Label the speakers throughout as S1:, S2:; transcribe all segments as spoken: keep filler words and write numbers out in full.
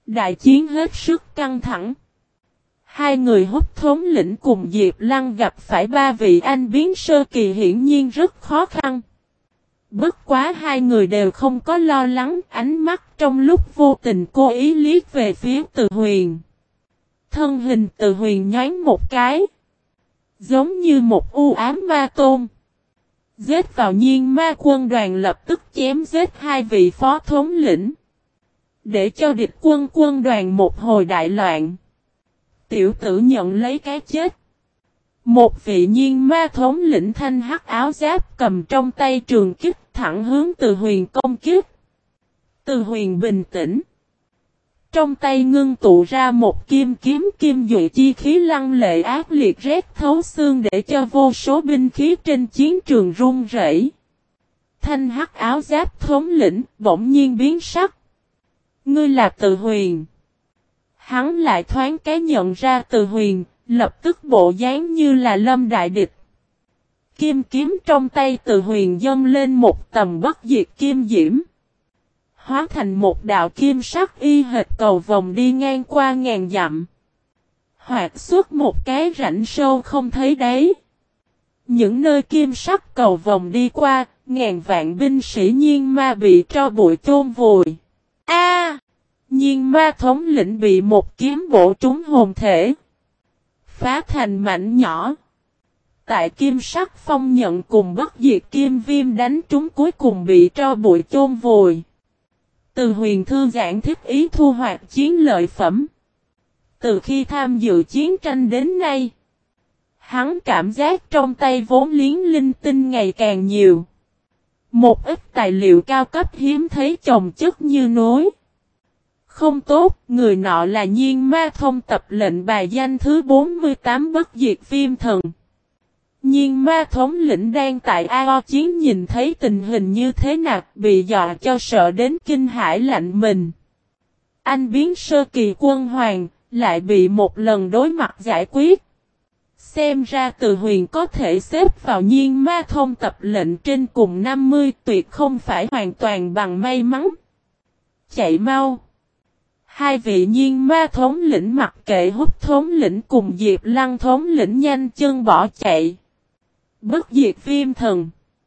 S1: Đại chiến hết sức căng thẳng. Hai người Húc thống lĩnh cùng Diệp Lăng gặp phải ba vị anh biến sơ kỳ hiển nhiên rất khó khăn. Bất quá hai người đều không có lo lắng, ánh mắt trong lúc vô tình cố ý liếc về phía Từ Huyền. Thân hình Từ Huyền nhoáng một cái, giống như một u ám ma tôn. Giết vào Nhiên Ma quân đoàn lập tức chém giết hai vị phó thống lĩnh. Để cho địch quân quân đoàn một hồi đại loạn. Tiểu tử nhận lấy cái chết. Một vị Nhiên Ma thống lĩnh thanh hắc áo giáp cầm trong tay trường kích thẳng hướng Từ Huyền công kích. Từ Huyền bình tĩnh. Trong tay ngưng tụ ra một kim kiếm kim duệ chi khí lăng lệ ác liệt rét thấu xương để cho vô số binh khí trên chiến trường run rẩy. Thanh hắc áo giáp thống lĩnh bỗng nhiên biến sắc. Ngươi là Từ Huyền. Hắn lại thoáng cái nhận ra Từ Huyền, lập tức bộ dáng như là lâm đại địch. Kim kiếm trong tay Từ Huyền dâng lên một tầm bất diệt kim diễm. Hóa thành một đạo kim sắc y hệt cầu vồng đi ngang qua ngàn dặm. Hoạt xuất một cái rãnh sâu không thấy đáy. Những nơi kim sắc cầu vồng đi qua, ngàn vạn binh sĩ Nhiên Ma bị tro bụi chôn vùi. A! Nhiên Ma thống lĩnh bị một kiếm bổ trúng hồn thể. Phá thành mảnh nhỏ. Tại kim sắc phong nhận cùng bất diệt kim viêm đánh trúng cuối cùng bị tro bụi chôn vùi. Từ Huyền thư giãn thiết ý thu hoạch chiến lợi phẩm. Từ khi tham dự chiến tranh đến nay, hắn cảm giác trong tay vốn liếng linh tinh ngày càng nhiều. Một ít tài liệu cao cấp hiếm thấy chồng chất như núi. Không tốt, người nọ là Nhiên Ma thông tập lệnh bài danh thứ bốn mươi tám bất diệt viêm thần. Nhiên Ma thống lĩnh đang tại A O chiến nhìn thấy tình hình như thế nào, bị dọa cho sợ đến kinh hãi lạnh mình. Anh biến sơ kỳ quân hoàng, lại bị một lần đối mặt giải quyết. Xem ra Từ Huyền có thể xếp vào Nhiên Ma thông tập lệnh trên cùng năm mươi, tuyệt không phải hoàn toàn bằng may mắn. Chạy mau! Hai vị Nhiên Ma thống lĩnh mặc kệ Húc thống lĩnh cùng Diệp Lăng thống lĩnh nhanh chân bỏ chạy. Bất diệt viêm thần.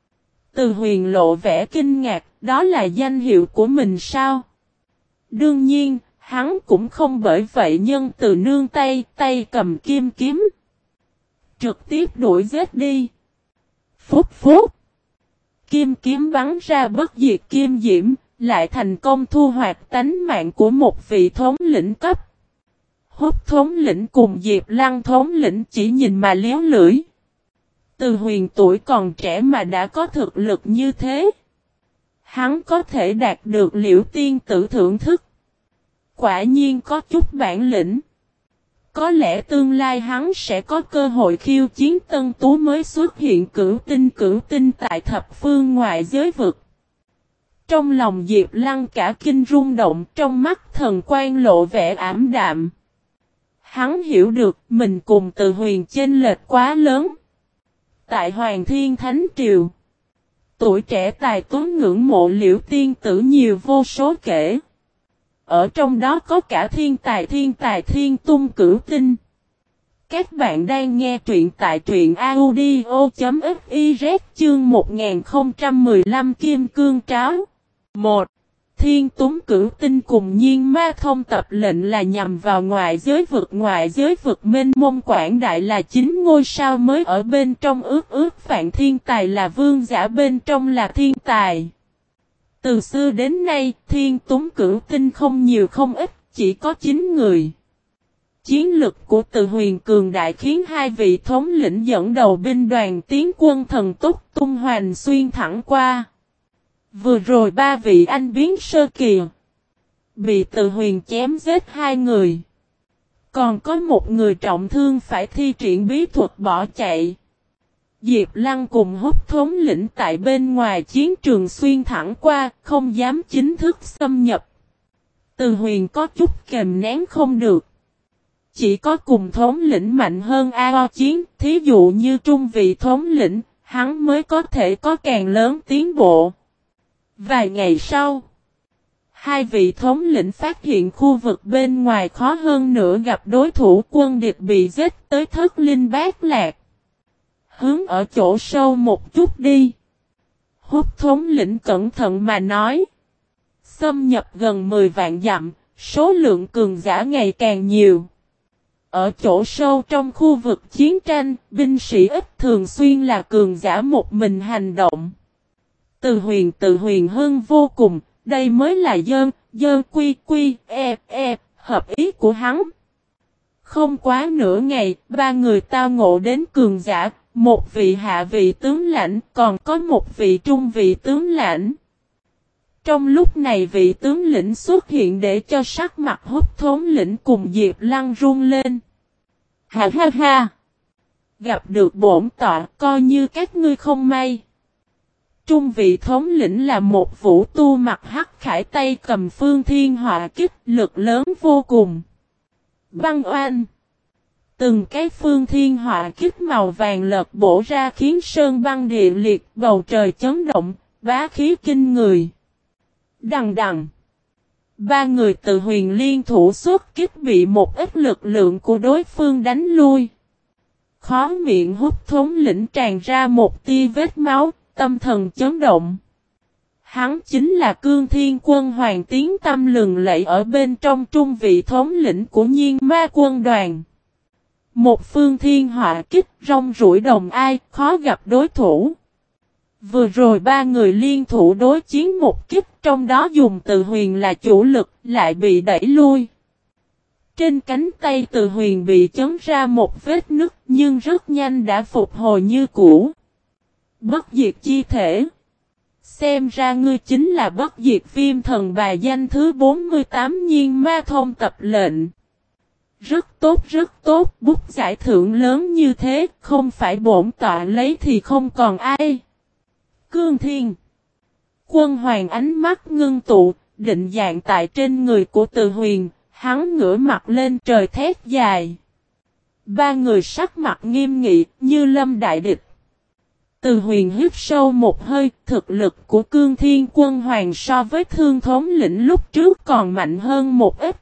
S1: Từ Huyền lộ vẻ kinh ngạc, đó là danh hiệu của mình sao? Đương nhiên, hắn cũng không bởi vậy nhân từ nương tay, tay cầm kim kiếm. Trực tiếp đuổi giết đi. Phúc phúc. Kim kiếm bắn ra bất diệt kim diễm, lại thành công thu hoạch tánh mạng của một vị thống lĩnh cấp. Húc thống lĩnh cùng Diệp Lăng thống lĩnh chỉ nhìn mà liếu lưỡi. Từ Huyền tuổi còn trẻ mà đã có thực lực như thế. Hắn có thể đạt được Liễu tiên tử thưởng thức. Quả nhiên có chút bản lĩnh. Có lẽ tương lai hắn sẽ có cơ hội khiêu chiến Tân Tú mới xuất hiện cửu tinh cửu tinh tại thập phương ngoại giới vực. Trong lòng Diệp Lăng cả kinh rung động, trong mắt thần quan lộ vẻ ảm đạm. Hắn hiểu được mình cùng Từ Huyền chênh lệch quá lớn. Tại Hoàng Thiên Thánh Triều, tuổi trẻ tài tuấn ngưỡng mộ Liễu tiên tử nhiều vô số kể. Ở trong đó có cả thiên tài thiên tài thiên tung cửu tinh. Các bạn đang nghe truyện tại truyện audio chấm fiz chương một nghìn không trăm mười lăm Kim Cương Tráo. một. Thiên Tuấn Cửu Tinh cùng Nhiên Ma thông tập lệnh là nhằm vào ngoại giới vực. Ngoại giới vực mênh mông quảng đại là chính ngôi sao mới ở bên trong, ước ước vạn thiên tài là vương giả bên trong là thiên tài. Từ xưa đến nay, Thiên Tuấn Cửu Tinh không nhiều không ít, chỉ có chín người. Chiến lực của Từ Huyền cường đại khiến hai vị thống lĩnh dẫn đầu binh đoàn tiến quân thần tốc tung hoành xuyên thẳng qua. Vừa rồi ba vị anh biến sơ kỳ bị Từ Huyền chém giết hai người. Còn có một người trọng thương phải thi triển bí thuật bỏ chạy. Diệp Lăng cùng Húc thống lĩnh tại bên ngoài chiến trường xuyên thẳng qua, không dám chính thức xâm nhập. Từ Huyền có chút kềm nén không được. Chỉ có cùng thống lĩnh mạnh hơn A O chiến, thí dụ như trung vị thống lĩnh, hắn mới có thể có càng lớn tiến bộ. Vài ngày sau, Hai vị thống lĩnh phát hiện khu vực bên ngoài khó hơn nữa gặp đối thủ quân địch bị giết tới thất linh bát lạc. Hướng ở chỗ sâu một chút đi. Hút thống lĩnh cẩn thận mà nói. Xâm nhập gần mười vạn dặm, số lượng cường giả ngày càng nhiều. Ở chỗ sâu trong khu vực chiến tranh, binh sĩ ít thường xuyên là cường giả một mình hành động. Từ huyền tự huyền hưng vô cùng, đây mới là dơn, dơn quy quy, e, e, hợp ý của hắn. Không quá nửa ngày, ba người tao ngộ đến cường giả, một vị hạ vị tướng lãnh, còn có một vị trung vị tướng lãnh. Trong lúc này vị tướng lĩnh xuất hiện để cho sắc mặt Hút thống lĩnh cùng Diệp Lăng run lên. Ha ha ha! Gặp được bổn tọa coi như các ngươi không may. Trung vị thống lĩnh là một vũ tu mặt hắc khải tay cầm phương thiên họa kích lực lớn vô cùng. Băng oanh! Từng cái phương thiên họa kích màu vàng lật bổ ra khiến sơn băng địa liệt bầu trời chấn động, bá khí kinh người. Đằng đằng! Ba người từ huyền liên thủ xuất kích bị một ít lực lượng của đối phương đánh lui. Khó miệng Hút thống lĩnh tràn ra một tia vết máu, tâm thần chấn động. Hắn chính là Cương Thiên Quân Hoàng tiếng tâm lừng lẫy ở bên trong trung vị thống lĩnh của Nhiên Ma quân đoàn. Một phương thiên họa kích rong ruổi đồng ai, khó gặp đối thủ. Vừa rồi ba người liên thủ đối chiến một kích, trong đó dùng Từ Huyền là chủ lực, lại bị đẩy lui. Trên cánh tay Từ Huyền bị chấn ra một vết nứt, nhưng rất nhanh đã phục hồi như cũ. Bất diệt chi thể. Xem ra ngươi chính là bất diệt viêm thần bài danh thứ bốn mươi tám Nhiên Ma thông tập lệnh. Rất tốt rất tốt, bút giải thưởng lớn như thế, không phải bổn tọa lấy thì không còn ai. Cương Thiên Quân Hoàng ánh mắt ngưng tụ, định dạng tại trên người của Từ Huyền, hắn ngửa mặt lên trời thét dài. Ba người sắc mặt nghiêm nghị, như lâm đại địch. Từ Huyền hít sâu một hơi, thực lực của Cương Thiên Quân Hoàng so với Thương thống lĩnh lúc trước còn mạnh hơn một ít.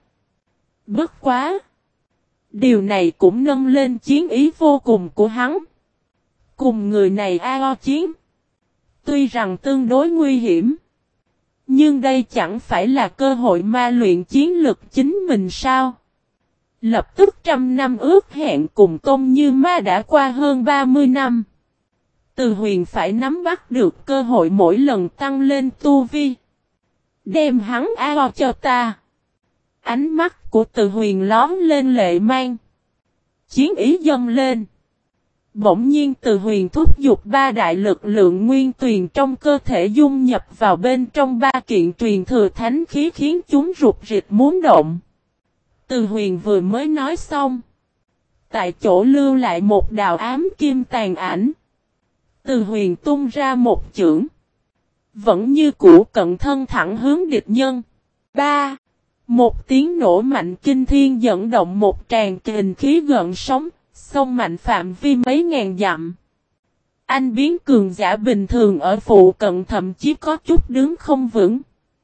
S1: Bất quá! Điều này cũng nâng lên chiến ý vô cùng của hắn. Cùng người này a o chiến. Tuy rằng tương đối nguy hiểm. Nhưng đây chẳng phải là cơ hội ma luyện chiến lực chính mình sao? Lập tức trăm năm ước hẹn cùng Tôn Như Ma đã qua hơn ba mươi năm. Từ Huyền phải nắm bắt được cơ hội mỗi lần tăng lên tu vi. Đem hắn a o cho ta. Ánh mắt của Từ Huyền lóm lên lệ mang. Chiến ý dâng lên. Bỗng nhiên Từ Huyền thúc giục ba đại lực lượng nguyên tuyền trong cơ thể dung nhập vào bên trong ba kiện truyền thừa thánh khí khiến chúng rụt rịch muốn động. Từ Huyền vừa mới nói xong. Tại chỗ lưu lại một đạo ám kim tàn ảnh. Từ Huyền tung ra một chưởng. Vẫn như cũ cận thân thẳng hướng địch nhân. Ba. Một tiếng nổ mạnh kinh thiên dẫn động một tràng kình khí gợn sóng, sông mạnh phạm vi mấy ngàn dặm. Anh biến cường giả bình thường ở phụ cận thậm chí có chút đứng không vững.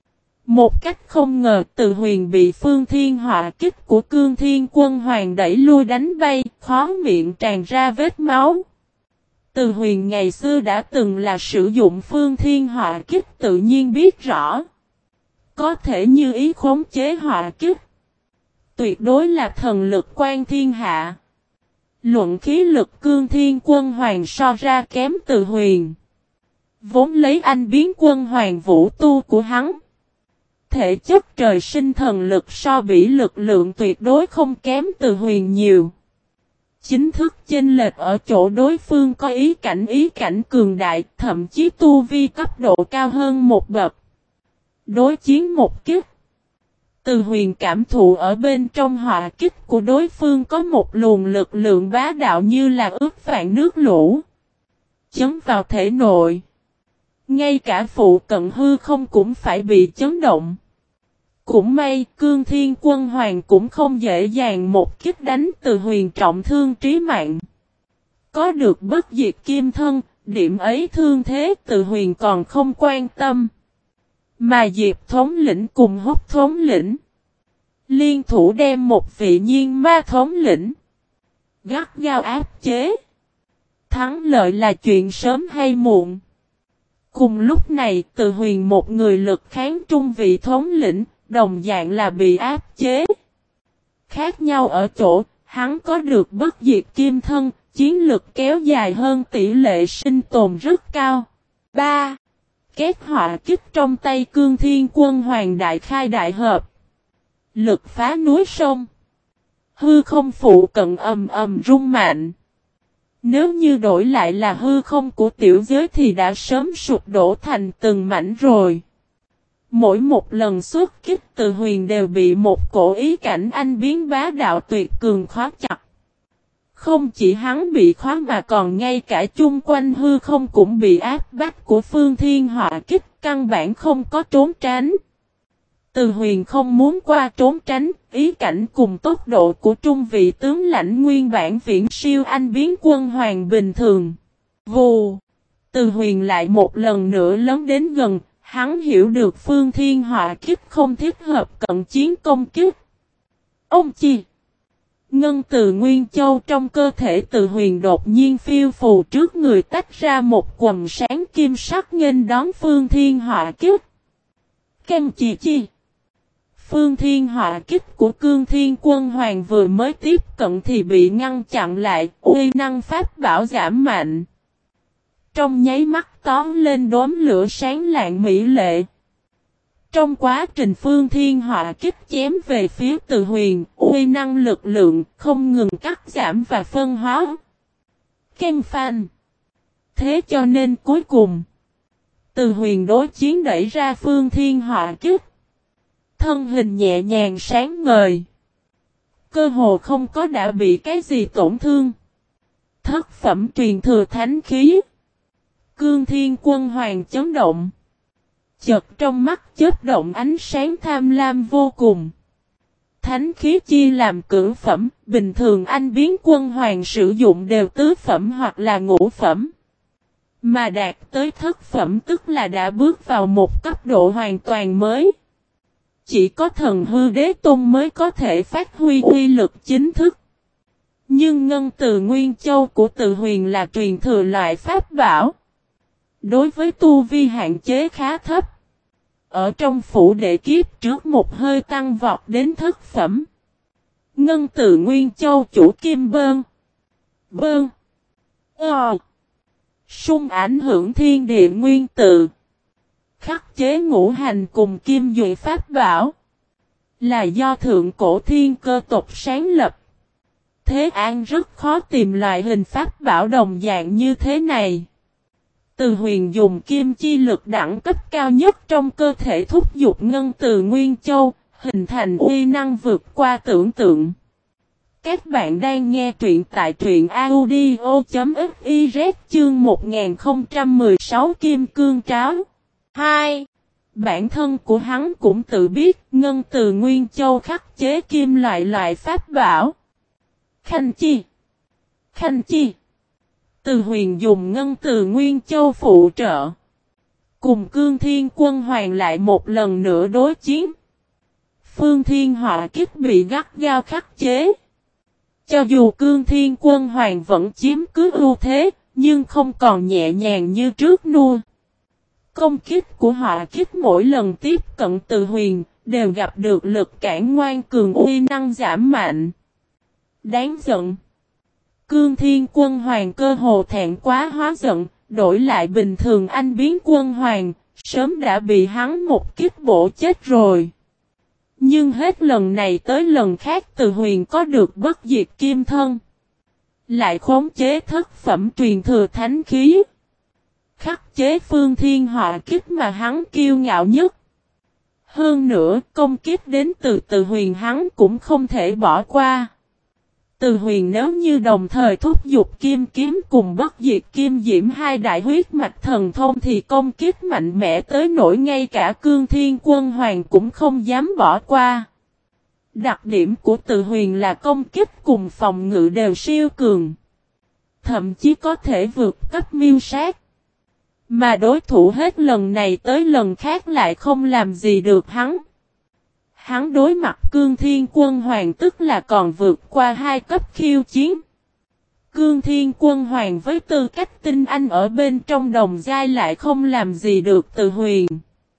S1: Một cách không ngờ Từ Huyền bị phương thiên họa kích của Cương Thiên Quân Hoàng đẩy lui đánh bay, khó miệng tràn ra vết máu. Từ Huyền ngày xưa đã từng là sử dụng phương thiên họa kích tự nhiên biết rõ. Có thể như ý khống chế họa kích. Tuyệt đối là thần lực quan thiên hạ. Luận khí lực Cương Thiên Quân Hoàng so ra kém Từ Huyền. Vốn lấy anh biến quân hoàng vũ tu của hắn. Thể chất trời sinh thần lực so bỉ lực lượng tuyệt đối không kém Từ Huyền nhiều. Chính thức chênh lệch ở chỗ đối phương có ý cảnh ý cảnh cường đại, thậm chí tu vi cấp độ cao hơn một bậc. Đối chiến một kích. Từ Huyền cảm thụ ở bên trong họa kích của đối phương có một luồng lực lượng bá đạo như là ướt vạn nước lũ. Chấn vào thể nội. Ngay cả phụ cận hư không cũng phải bị chấn động. Cũng may Cương Thiên Quân Hoàng cũng không dễ dàng một kích đánh Từ Huyền trọng thương trí mạng. Có được bất diệt kim thân, điểm ấy thương thế Từ Huyền còn không quan tâm. Mà Diệp thống lĩnh cùng Húc thống lĩnh liên thủ đem một vị nhiên ma thống lĩnh gắt gao áp chế. Thắng lợi là chuyện sớm hay muộn. Cùng lúc này, Từ Huyền một người lực kháng trung vị thống lĩnh, đồng dạng là bị áp chế. Khác nhau ở chỗ, hắn có được bất diệt kim thân, chiến lực kéo dài hơn, tỷ lệ sinh tồn rất cao. ba. Két họa kích trong tay Cương Thiên Quân Hoàng đại khai đại hợp. Lực phá núi sông. Hư không phụ cận ầm ầm rung mạnh. Nếu như đổi lại là hư không của tiểu giới thì đã sớm sụp đổ thành từng mảnh rồi. Mỗi một lần xuất kích Từ Huyền đều bị một cổ ý cảnh anh biến bá đạo tuyệt cường khóa chặt. Không chỉ hắn bị khóa mà còn ngay cả chung quanh hư không cũng bị áp bách của Phương Thiên Họa kích, căn bản không có trốn tránh. Từ Huyền không muốn qua trốn tránh, ý cảnh cùng tốc độ của trung vị tướng lãnh nguyên bản viễn siêu anh biến quân hoàng bình thường. Vù! Từ Huyền lại một lần nữa lớn đến gần, hắn hiểu được Phương Thiên Họa kích không thích hợp cận chiến công kích. Ông chi! Ngân từ Nguyên Châu trong cơ thể Từ Huyền đột nhiên phiêu phù trước người tách ra một quầng sáng kim sắc nghênh đón Phương Thiên Họa kích. Kem chi chi! Phương Thiên Họa kích của Cương Thiên Quân Hoàng vừa mới tiếp cận thì bị ngăn chặn lại, uy năng pháp bảo giảm mạnh. Trong nháy mắt tóm lên đốm lửa sáng lạng mỹ lệ. Trong quá trình Phương Thiên Họa kích chém về phía Từ Huyền, uy năng lực lượng không ngừng cắt giảm và phân hóa. Ken Phan. Thế cho nên cuối cùng, Từ Huyền đối chiến đẩy ra Phương Thiên Họa kích. Thân hình nhẹ nhàng sáng ngời. Cơ hồ không có đã bị cái gì tổn thương. Thất phẩm truyền thừa thánh khí. Cương Thiên Quân Hoàng chấn động. Chợt trong mắt chớp động ánh sáng tham lam vô cùng. Thánh khí chia làm cửu phẩm, bình thường anh biến quân hoàng sử dụng đều tứ phẩm hoặc là ngũ phẩm. Mà đạt tới thất phẩm tức là đã bước vào một cấp độ hoàn toàn mới. Chỉ có thần hư đế tôn mới có thể phát huy uy lực chính thức. Nhưng ngân từ Nguyên Châu của Từ Huyền là truyền thừa loại pháp bảo. Đối với tu vi hạn chế khá thấp. Ở trong phủ đệ kiếp trước một hơi tăng vọt đến thất phẩm. Ngân từ Nguyên Châu chủ Kim Bơn. Bơn. Ờ. Xung ảnh hưởng thiên địa nguyên tự. Khắc chế ngũ hành cùng kim duệ pháp bảo. Là do thượng cổ thiên cơ tộc sáng lập. Thế An rất khó tìm loại hình pháp bảo đồng dạng như thế này. Từ Huyền dùng kim chi lực đẳng cấp cao nhất trong cơ thể thúc giục ngân từ Nguyên Châu, hình thành uy năng vượt qua tưởng tượng. Các bạn đang nghe truyện tại truyện audio.fiz chương một nghìn không trăm mười sáu Kim Cương Tráo. hai. Bản thân của hắn cũng tự biết ngân từ Nguyên Châu khắc chế kim loại loại pháp bảo. Khanh chi. Khanh chi. Từ Huyền dùng ngân từ Nguyên Châu phụ trợ. Cùng Cương Thiên Quân Hoàng lại một lần nữa đối chiến. Phương Thiên Họa kích bị gắt gao khắc chế. Cho dù Cương Thiên Quân Hoàng vẫn chiếm cứ ưu thế, nhưng không còn nhẹ nhàng như trước nua. Công kích của Họa kích mỗi lần tiếp cận Từ Huyền, đều gặp được lực cản ngoan cường uy năng giảm mạnh. Đáng giận. Cương Thiên Quân Hoàng cơ hồ thẹn quá hóa giận, đổi lại bình thường anh biến quân hoàng, sớm đã bị hắn một kích bổ chết rồi. Nhưng hết lần này tới lần khác Từ Huyền có được bất diệt kim thân. Lại khống chế thất phẩm truyền thừa thánh khí. Khắc chế Phương Thiên Họa kích mà hắn kiêu ngạo nhất. Hơn nữa công kích đến từ Từ Huyền hắn cũng không thể bỏ qua. Từ Huyền nếu như đồng thời thúc giục kim kiếm cùng bất diệt kim diễm hai đại huyết mạch thần thông thì công kích mạnh mẽ tới nỗi ngay cả Cương Thiên Quân Hoàng cũng không dám bỏ qua. Đặc điểm của Từ Huyền là công kích cùng phòng ngự đều siêu cường. Thậm chí có thể vượt cấp miêu sát. Mà đối thủ hết lần này tới lần khác lại không làm gì được hắn. Hắn đối mặt Cương Thiên Quân Hoàng tức là còn vượt qua hai cấp khiêu chiến. Cương Thiên Quân Hoàng với tư cách tinh anh ở bên trong đồng giai lại không làm gì được Từ Huyền.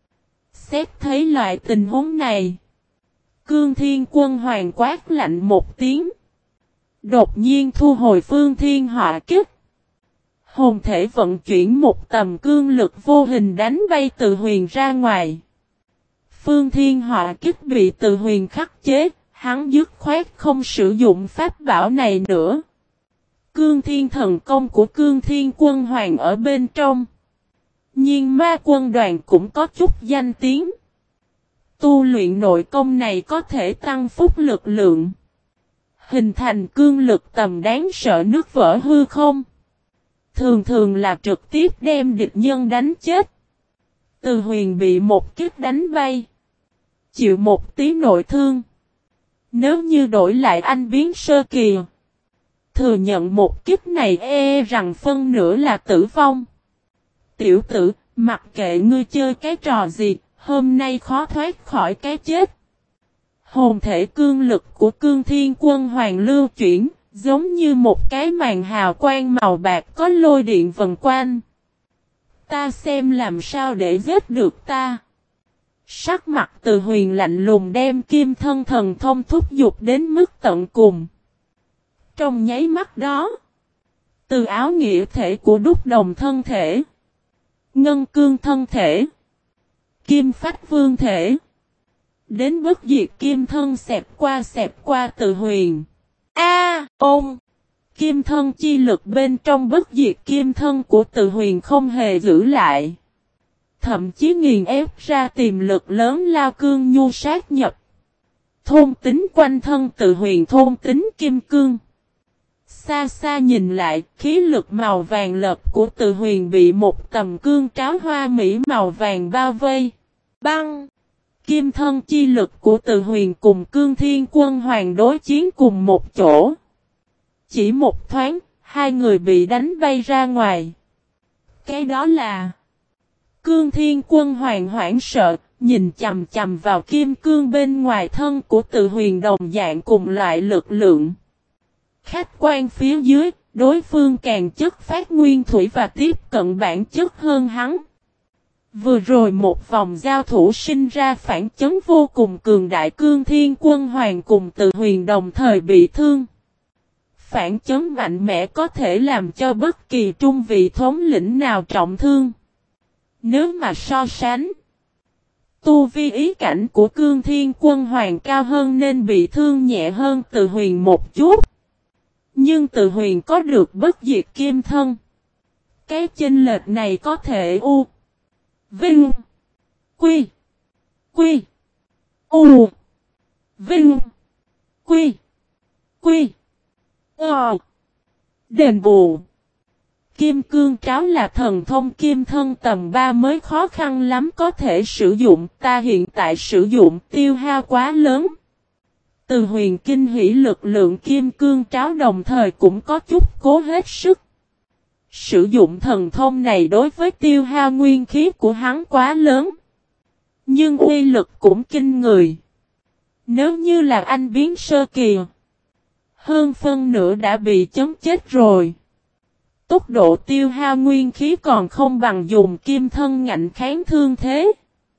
S1: Xét thấy loại tình huống này, Cương Thiên Quân Hoàng quát lạnh một tiếng. Đột nhiên thu hồi Phương Thiên Họa Kích. Hồn thể vận chuyển một tầm cương lực vô hình đánh bay Từ Huyền ra ngoài. Phương Thiên Họa Kích bị Từ Huyền khắc chế, hắn dứt khoát không sử dụng pháp bảo này nữa. Cương Thiên thần công của Cương Thiên Quân Hoàng ở bên trong. Nhưng ma quân đoàn cũng có chút danh tiếng. Tu luyện nội công này có thể tăng phúc lực lượng. Hình thành cương lực tầm đáng sợ nước vỡ hư không. Thường thường là trực tiếp đem địch nhân đánh chết. Từ Huyền bị một kích đánh bay. Chịu một tí nội thương. Nếu như đổi lại anh biến sơ kỳ. Thừa nhận một kích này e rằng phân nửa là tử vong. Tiểu tử, mặc kệ ngươi chơi cái trò gì, hôm nay khó thoát khỏi cái chết. Hồn thể cương lực của Cương Thiên Quân Hoàng lưu chuyển, giống như một cái màn hào quang màu bạc có lôi điện vần quanh. Ta xem làm sao để giết được ta. Sắc mặt Từ Huyền lạnh lùng đem kim thân thần thông thúc giục đến mức tận cùng. Trong nháy mắt đó, từ áo nghĩa thể của đúc đồng thân thể, ngân cương thân thể, kim phách vương thể, đến bất diệt kim thân xẹp qua xẹp qua Từ Huyền. A, ôm! Kim thân chi lực bên trong bất diệt kim thân của Từ Huyền không hề giữ lại. Thậm chí nghiền ép ra tiềm lực lớn lao cương nhu sát nhập. Thôn tính quanh thân Từ Huyền thôn tính kim cương. Xa xa nhìn lại, khí lực màu vàng lập của Từ Huyền bị một tầm cương tráo hoa mỹ màu vàng bao vây. Băng! Kim thân chi lực của Từ Huyền cùng Cương Thiên Quân Hoàng đối chiến cùng một chỗ. Chỉ một thoáng, hai người bị đánh bay ra ngoài. Cái đó là Cương Thiên Quân Hoàng hoảng sợ, nhìn chầm chầm vào kim cương bên ngoài thân của Từ Huyền đồng dạng cùng loại lực lượng. Khách quan phía dưới, đối phương càng chất phát nguyên thủy và tiếp cận bản chất hơn hắn. Vừa rồi một vòng giao thủ sinh ra phản chấn vô cùng cường đại. Cương Thiên Quân Hoàng cùng Từ Huyền đồng thời bị thương. Phản chấn mạnh mẽ có thể làm cho bất kỳ trung vị thống lĩnh nào trọng thương. Nếu mà so sánh, tu vi ý cảnh của Cương Thiên Quân Hoàng cao hơn nên bị thương nhẹ hơn Từ Huyền một chút. Nhưng Từ Huyền có được bất diệt kim thân. Cái chênh lệch này có thể u Vinh Quy Quy U Vinh Quy Quy Ờ Đền bù. Kim cương tráo là thần thông kim thân tầm ba mới khó khăn lắm có thể sử dụng. Ta hiện tại sử dụng tiêu hao quá lớn. Từ Huyền kinh hỉ lực lượng kim cương tráo đồng thời cũng có chút cố hết sức. Sử dụng thần thông này đối với tiêu hao nguyên khí của hắn quá lớn. Nhưng uy lực cũng kinh người. Nếu như là anh biến sơ kỳ, hơn phân nửa đã bị chấm chết rồi. Tốc độ tiêu hao nguyên khí còn không bằng dùng kim thân ngạnh kháng thương thế.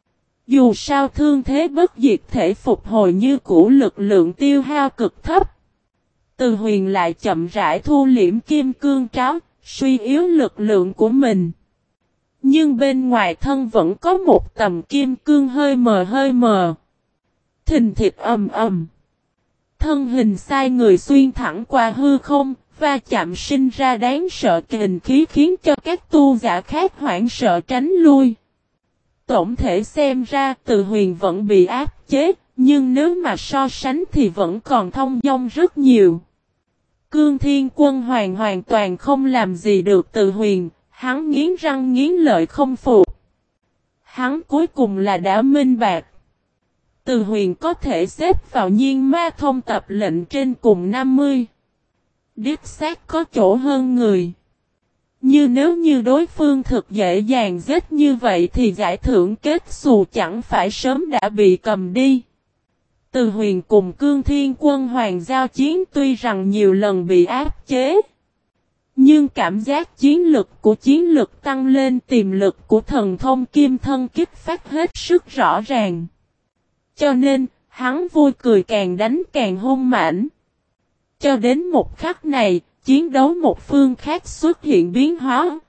S1: Dù sao thương thế bất diệt thể phục hồi như cũ lực lượng tiêu hao cực thấp. Từ Huyền lại chậm rãi thu liễm kim cương tráo, suy yếu lực lượng của mình. Nhưng bên ngoài thân vẫn có một tầm kim cương hơi mờ hơi mờ. Thình thịt ầm ầm. Thân hình sai người xuyên thẳng qua hư không, va chạm sinh ra đáng sợ kình khí khiến cho các tu giả khác hoảng sợ tránh lui. Tổng thể xem ra Từ Huyền vẫn bị áp chế, nhưng nếu mà so sánh thì vẫn còn thông dong rất nhiều. Cương Thiên Quân Hoàng hoàn toàn không làm gì được Từ Huyền, hắn nghiến răng nghiến lợi không phục. Hắn cuối cùng là đã minh bạch. Từ Huyền có thể xếp vào nhiên ma thông tập lệnh trên cùng năm mươi. Đích xác có chỗ hơn người. Như nếu như đối phương thực dễ dàng giết như vậy thì giải thưởng kết xù chẳng phải sớm đã bị cầm đi. Từ Huyền cùng Cương Thiên Quân Hoàng giao chiến tuy rằng nhiều lần bị áp chế. Nhưng cảm giác chiến lực của chiến lực tăng lên, tiềm lực của thần thông kim thân kích phát hết sức rõ ràng. Cho nên, hắn vui cười càng đánh càng hung mãnh. Cho đến một khắc này, chiến đấu một phương khác xuất hiện biến hóa.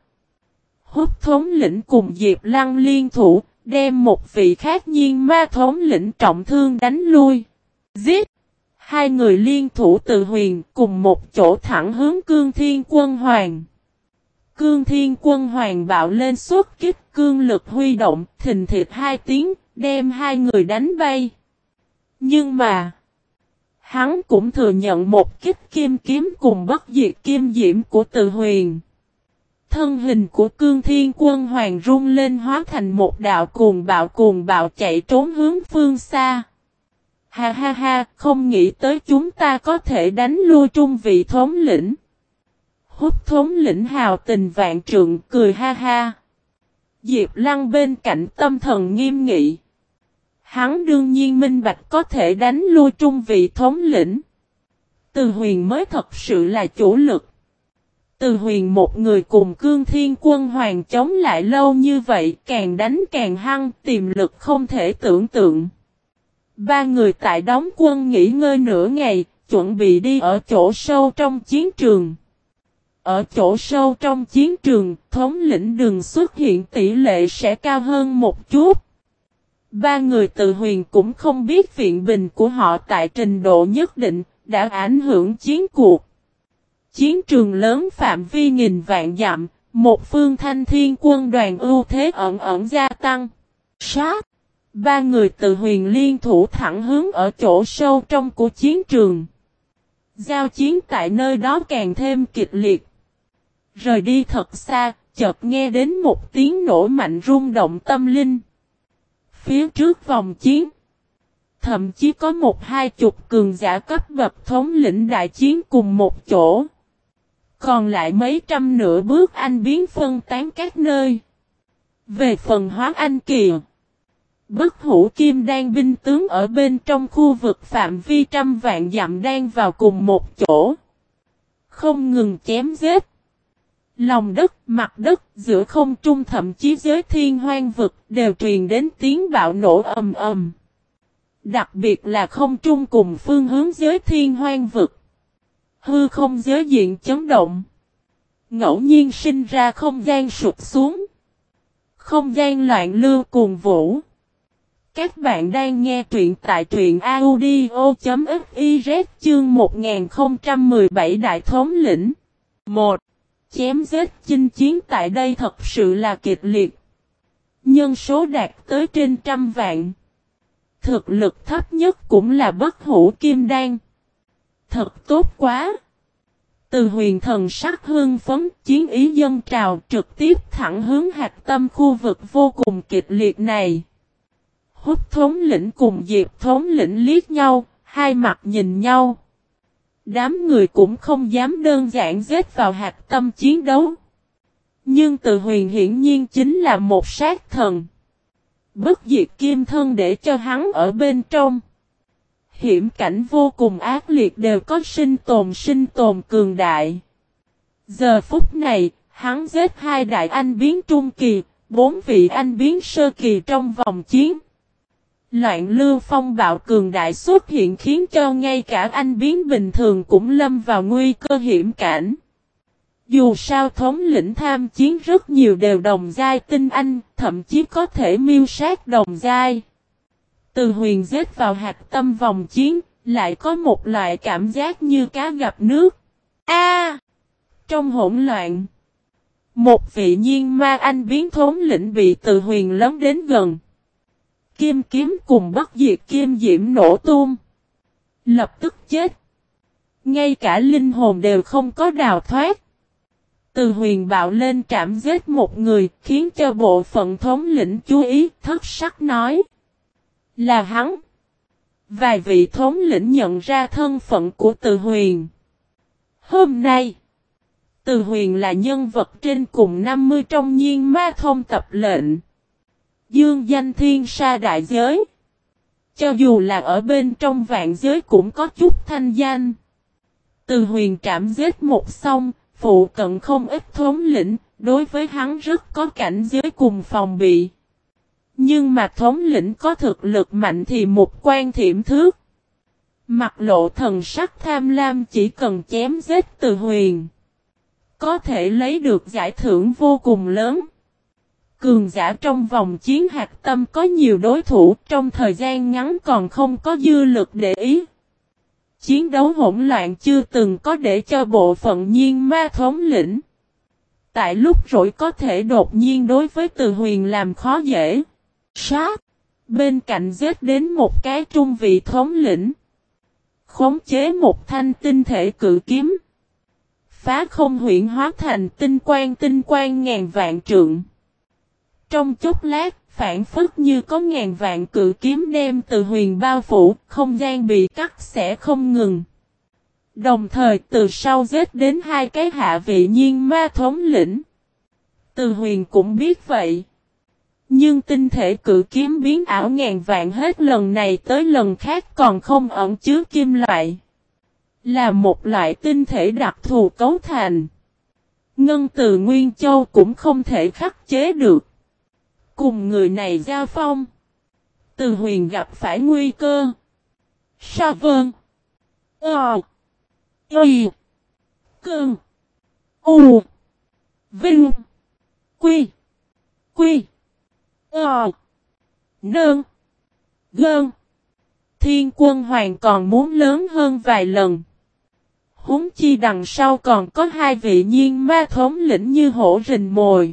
S1: Hút thống lĩnh cùng Diệp Lăng liên thủ, đem một vị khác nhiên ma thống lĩnh trọng thương đánh lui. Giết! Hai người liên thủ Từ Huyền cùng một chỗ thẳng hướng Cương Thiên Quân Hoàng. Cương Thiên Quân Hoàng bạo lên xuất kích, cương lực huy động, thình thịch hai tiếng, đem hai người đánh bay. Nhưng mà, hắn cũng thừa nhận một kích kim kiếm cùng bất diệt kim diễm của Từ Huyền. Thân hình của Cương Thiên Quân Hoàng rung lên hóa thành một đạo cuồng bạo cuồng bạo chạy trốn hướng phương xa. Ha ha ha, không nghĩ tới chúng ta có thể đánh lui trung vị thống lĩnh. Hút thống lĩnh hào tình vạn trượng cười ha ha. Diệp Lăng bên cạnh tâm thần nghiêm nghị. Hắn đương nhiên minh bạch có thể đánh lui trung vị thống lĩnh. Từ Huyền mới thật sự là chủ lực. Từ Huyền một người cùng Cương Thiên Quân Hoàng chống lại lâu như vậy, càng đánh càng hăng, tiềm lực không thể tưởng tượng. Ba người tại đóng quân nghỉ ngơi nửa ngày, chuẩn bị đi ở chỗ sâu trong chiến trường. Ở chỗ sâu trong chiến trường, thống lĩnh đường xuất hiện tỷ lệ sẽ cao hơn một chút. Ba người Từ Huyền cũng không biết viện bình của họ tại trình độ nhất định, đã ảnh hưởng chiến cuộc. Chiến trường lớn phạm vi nghìn vạn dặm, một phương thanh thiên quân đoàn ưu thế ẩn ẩn gia tăng. Sát! Ba người Từ Huyền liên thủ thẳng hướng ở chỗ sâu trong của chiến trường. Giao chiến tại nơi đó càng thêm kịch liệt. Rời đi thật xa, chợt nghe đến một tiếng nổ mạnh rung động tâm linh. Phía trước vòng chiến, thậm chí có một hai chục cường giả cấp bậc thống lĩnh đại chiến cùng một chỗ. Còn lại mấy trăm nửa bước anh biến phân tán các nơi. Về phần Hóa Anh Kỳ, Bất Hủ Kim Đan binh tướng ở bên trong khu vực phạm vi trăm vạn dặm đang vào cùng một chỗ. Không ngừng chém giết. Lòng đất, mặt đất, giữa không trung thậm chí giới thiên hoang vực đều truyền đến tiếng bạo nổ ầm ầm. Đặc biệt là không trung cùng phương hướng giới thiên hoang vực. Hư không giới diện chấn động. Ngẫu nhiên sinh ra không gian sụp xuống. Không gian loạn lưu cuồng vũ. Các bạn đang nghe truyện tại truyện audio.fiz chương một nghìn không trăm mười bảy Đại Thống Lĩnh. một. Chém giết chinh chiến tại đây thật sự là kịch liệt. Nhân số đạt tới trên trăm vạn. Thực lực thấp nhất cũng là Bất Hủ Kim Đan. Thật tốt quá. Từ Huyền thần sắc hưng phấn, chiến ý dâng trào trực tiếp thẳng hướng hạch tâm khu vực vô cùng kịch liệt này. Hút thống lĩnh cùng Diệp thống lĩnh liếc nhau, hai mặt nhìn nhau. Đám người cũng không dám đơn giản giết vào hạch tâm chiến đấu. Nhưng Từ Huyền hiển nhiên chính là một sát thần. Bất diệt kim thân để cho hắn ở bên trong. Hiểm cảnh vô cùng ác liệt đều có sinh tồn sinh tồn cường đại. Giờ phút này, hắn giết hai đại anh biến trung kỳ, bốn vị anh biến sơ kỳ trong vòng chiến. Loạn lưu phong bạo cường đại xuất hiện khiến cho ngay cả anh biến bình thường cũng lâm vào nguy cơ hiểm cảnh. Dù sao thống lĩnh tham chiến rất nhiều đều đồng giai tinh anh, thậm chí có thể miêu sát đồng giai. Từ Huyền giết vào hạch tâm vòng chiến, lại có một loại cảm giác như cá gặp nước. A! Trong hỗn loạn, một vị nhiên ma anh biến thống lĩnh bị Từ Huyền lấn đến gần. Kim kiếm cùng bất diệt kim diễm nổ tung. Lập tức chết. Ngay cả linh hồn đều không có đào thoát. Từ Huyền bạo lên trảm giết một người, khiến cho bộ phận thống lĩnh chú ý, thất sắc nói. Là hắn. Vài vị thống lĩnh nhận ra thân phận của Từ Huyền. Hôm nay, Từ Huyền là nhân vật trên cùng năm mươi trong Nhiên Ma Thông tập lệnh. Dương danh thiên sa đại giới. Cho dù là ở bên trong vạn giới cũng có chút thanh danh. Từ Huyền trảm giết một xong, phụ cận không ít thống lĩnh, đối với hắn rất có cảnh giới cùng phòng bị. Nhưng mà thống lĩnh có thực lực mạnh thì một quan thiểm thước. Mặt lộ thần sắc tham lam, chỉ cần chém giết Từ Huyền, có thể lấy được giải thưởng vô cùng lớn. Cường giả trong vòng chiến hạt tâm có nhiều đối thủ, trong thời gian ngắn còn không có dư lực để ý. Chiến đấu hỗn loạn chưa từng có để cho bộ phận Nhiên Ma thống lĩnh. Tại lúc rỗi có thể đột nhiên đối với Từ Huyền làm khó dễ. Sát. Bên cạnh giết đến một cái trung vị thống lĩnh. Khống chế một thanh tinh thể cự kiếm. Phá không huyễn hóa thành tinh quang tinh quang ngàn vạn trượng. Trong chốc lát, phản phất như có ngàn vạn cự kiếm đem Từ Huyền bao phủ, không gian bị cắt xẻ không ngừng. Đồng thời từ sau giết đến hai cái hạ vị Nhiên Ma thống lĩnh. Từ Huyền cũng biết vậy. Nhưng tinh thể cự kiếm biến ảo ngàn vạn hết lần này tới lần khác còn không ẩn chứa kim loại. Là một loại tinh thể đặc thù cấu thành. Ngân từ Nguyên Châu cũng không thể khắc chế được. Cùng người này giao phong. Từ Huyền gặp phải nguy cơ. Sa Vân. Ờ. Y. Cơn. U. Vinh. Quy. Quy. Ờ. Nơn. Gơn. Thiên Quân Hoàng còn muốn lớn hơn vài lần. Huống chi đằng sau còn có hai vị Nhiên Ma thống lĩnh như hổ rình mồi.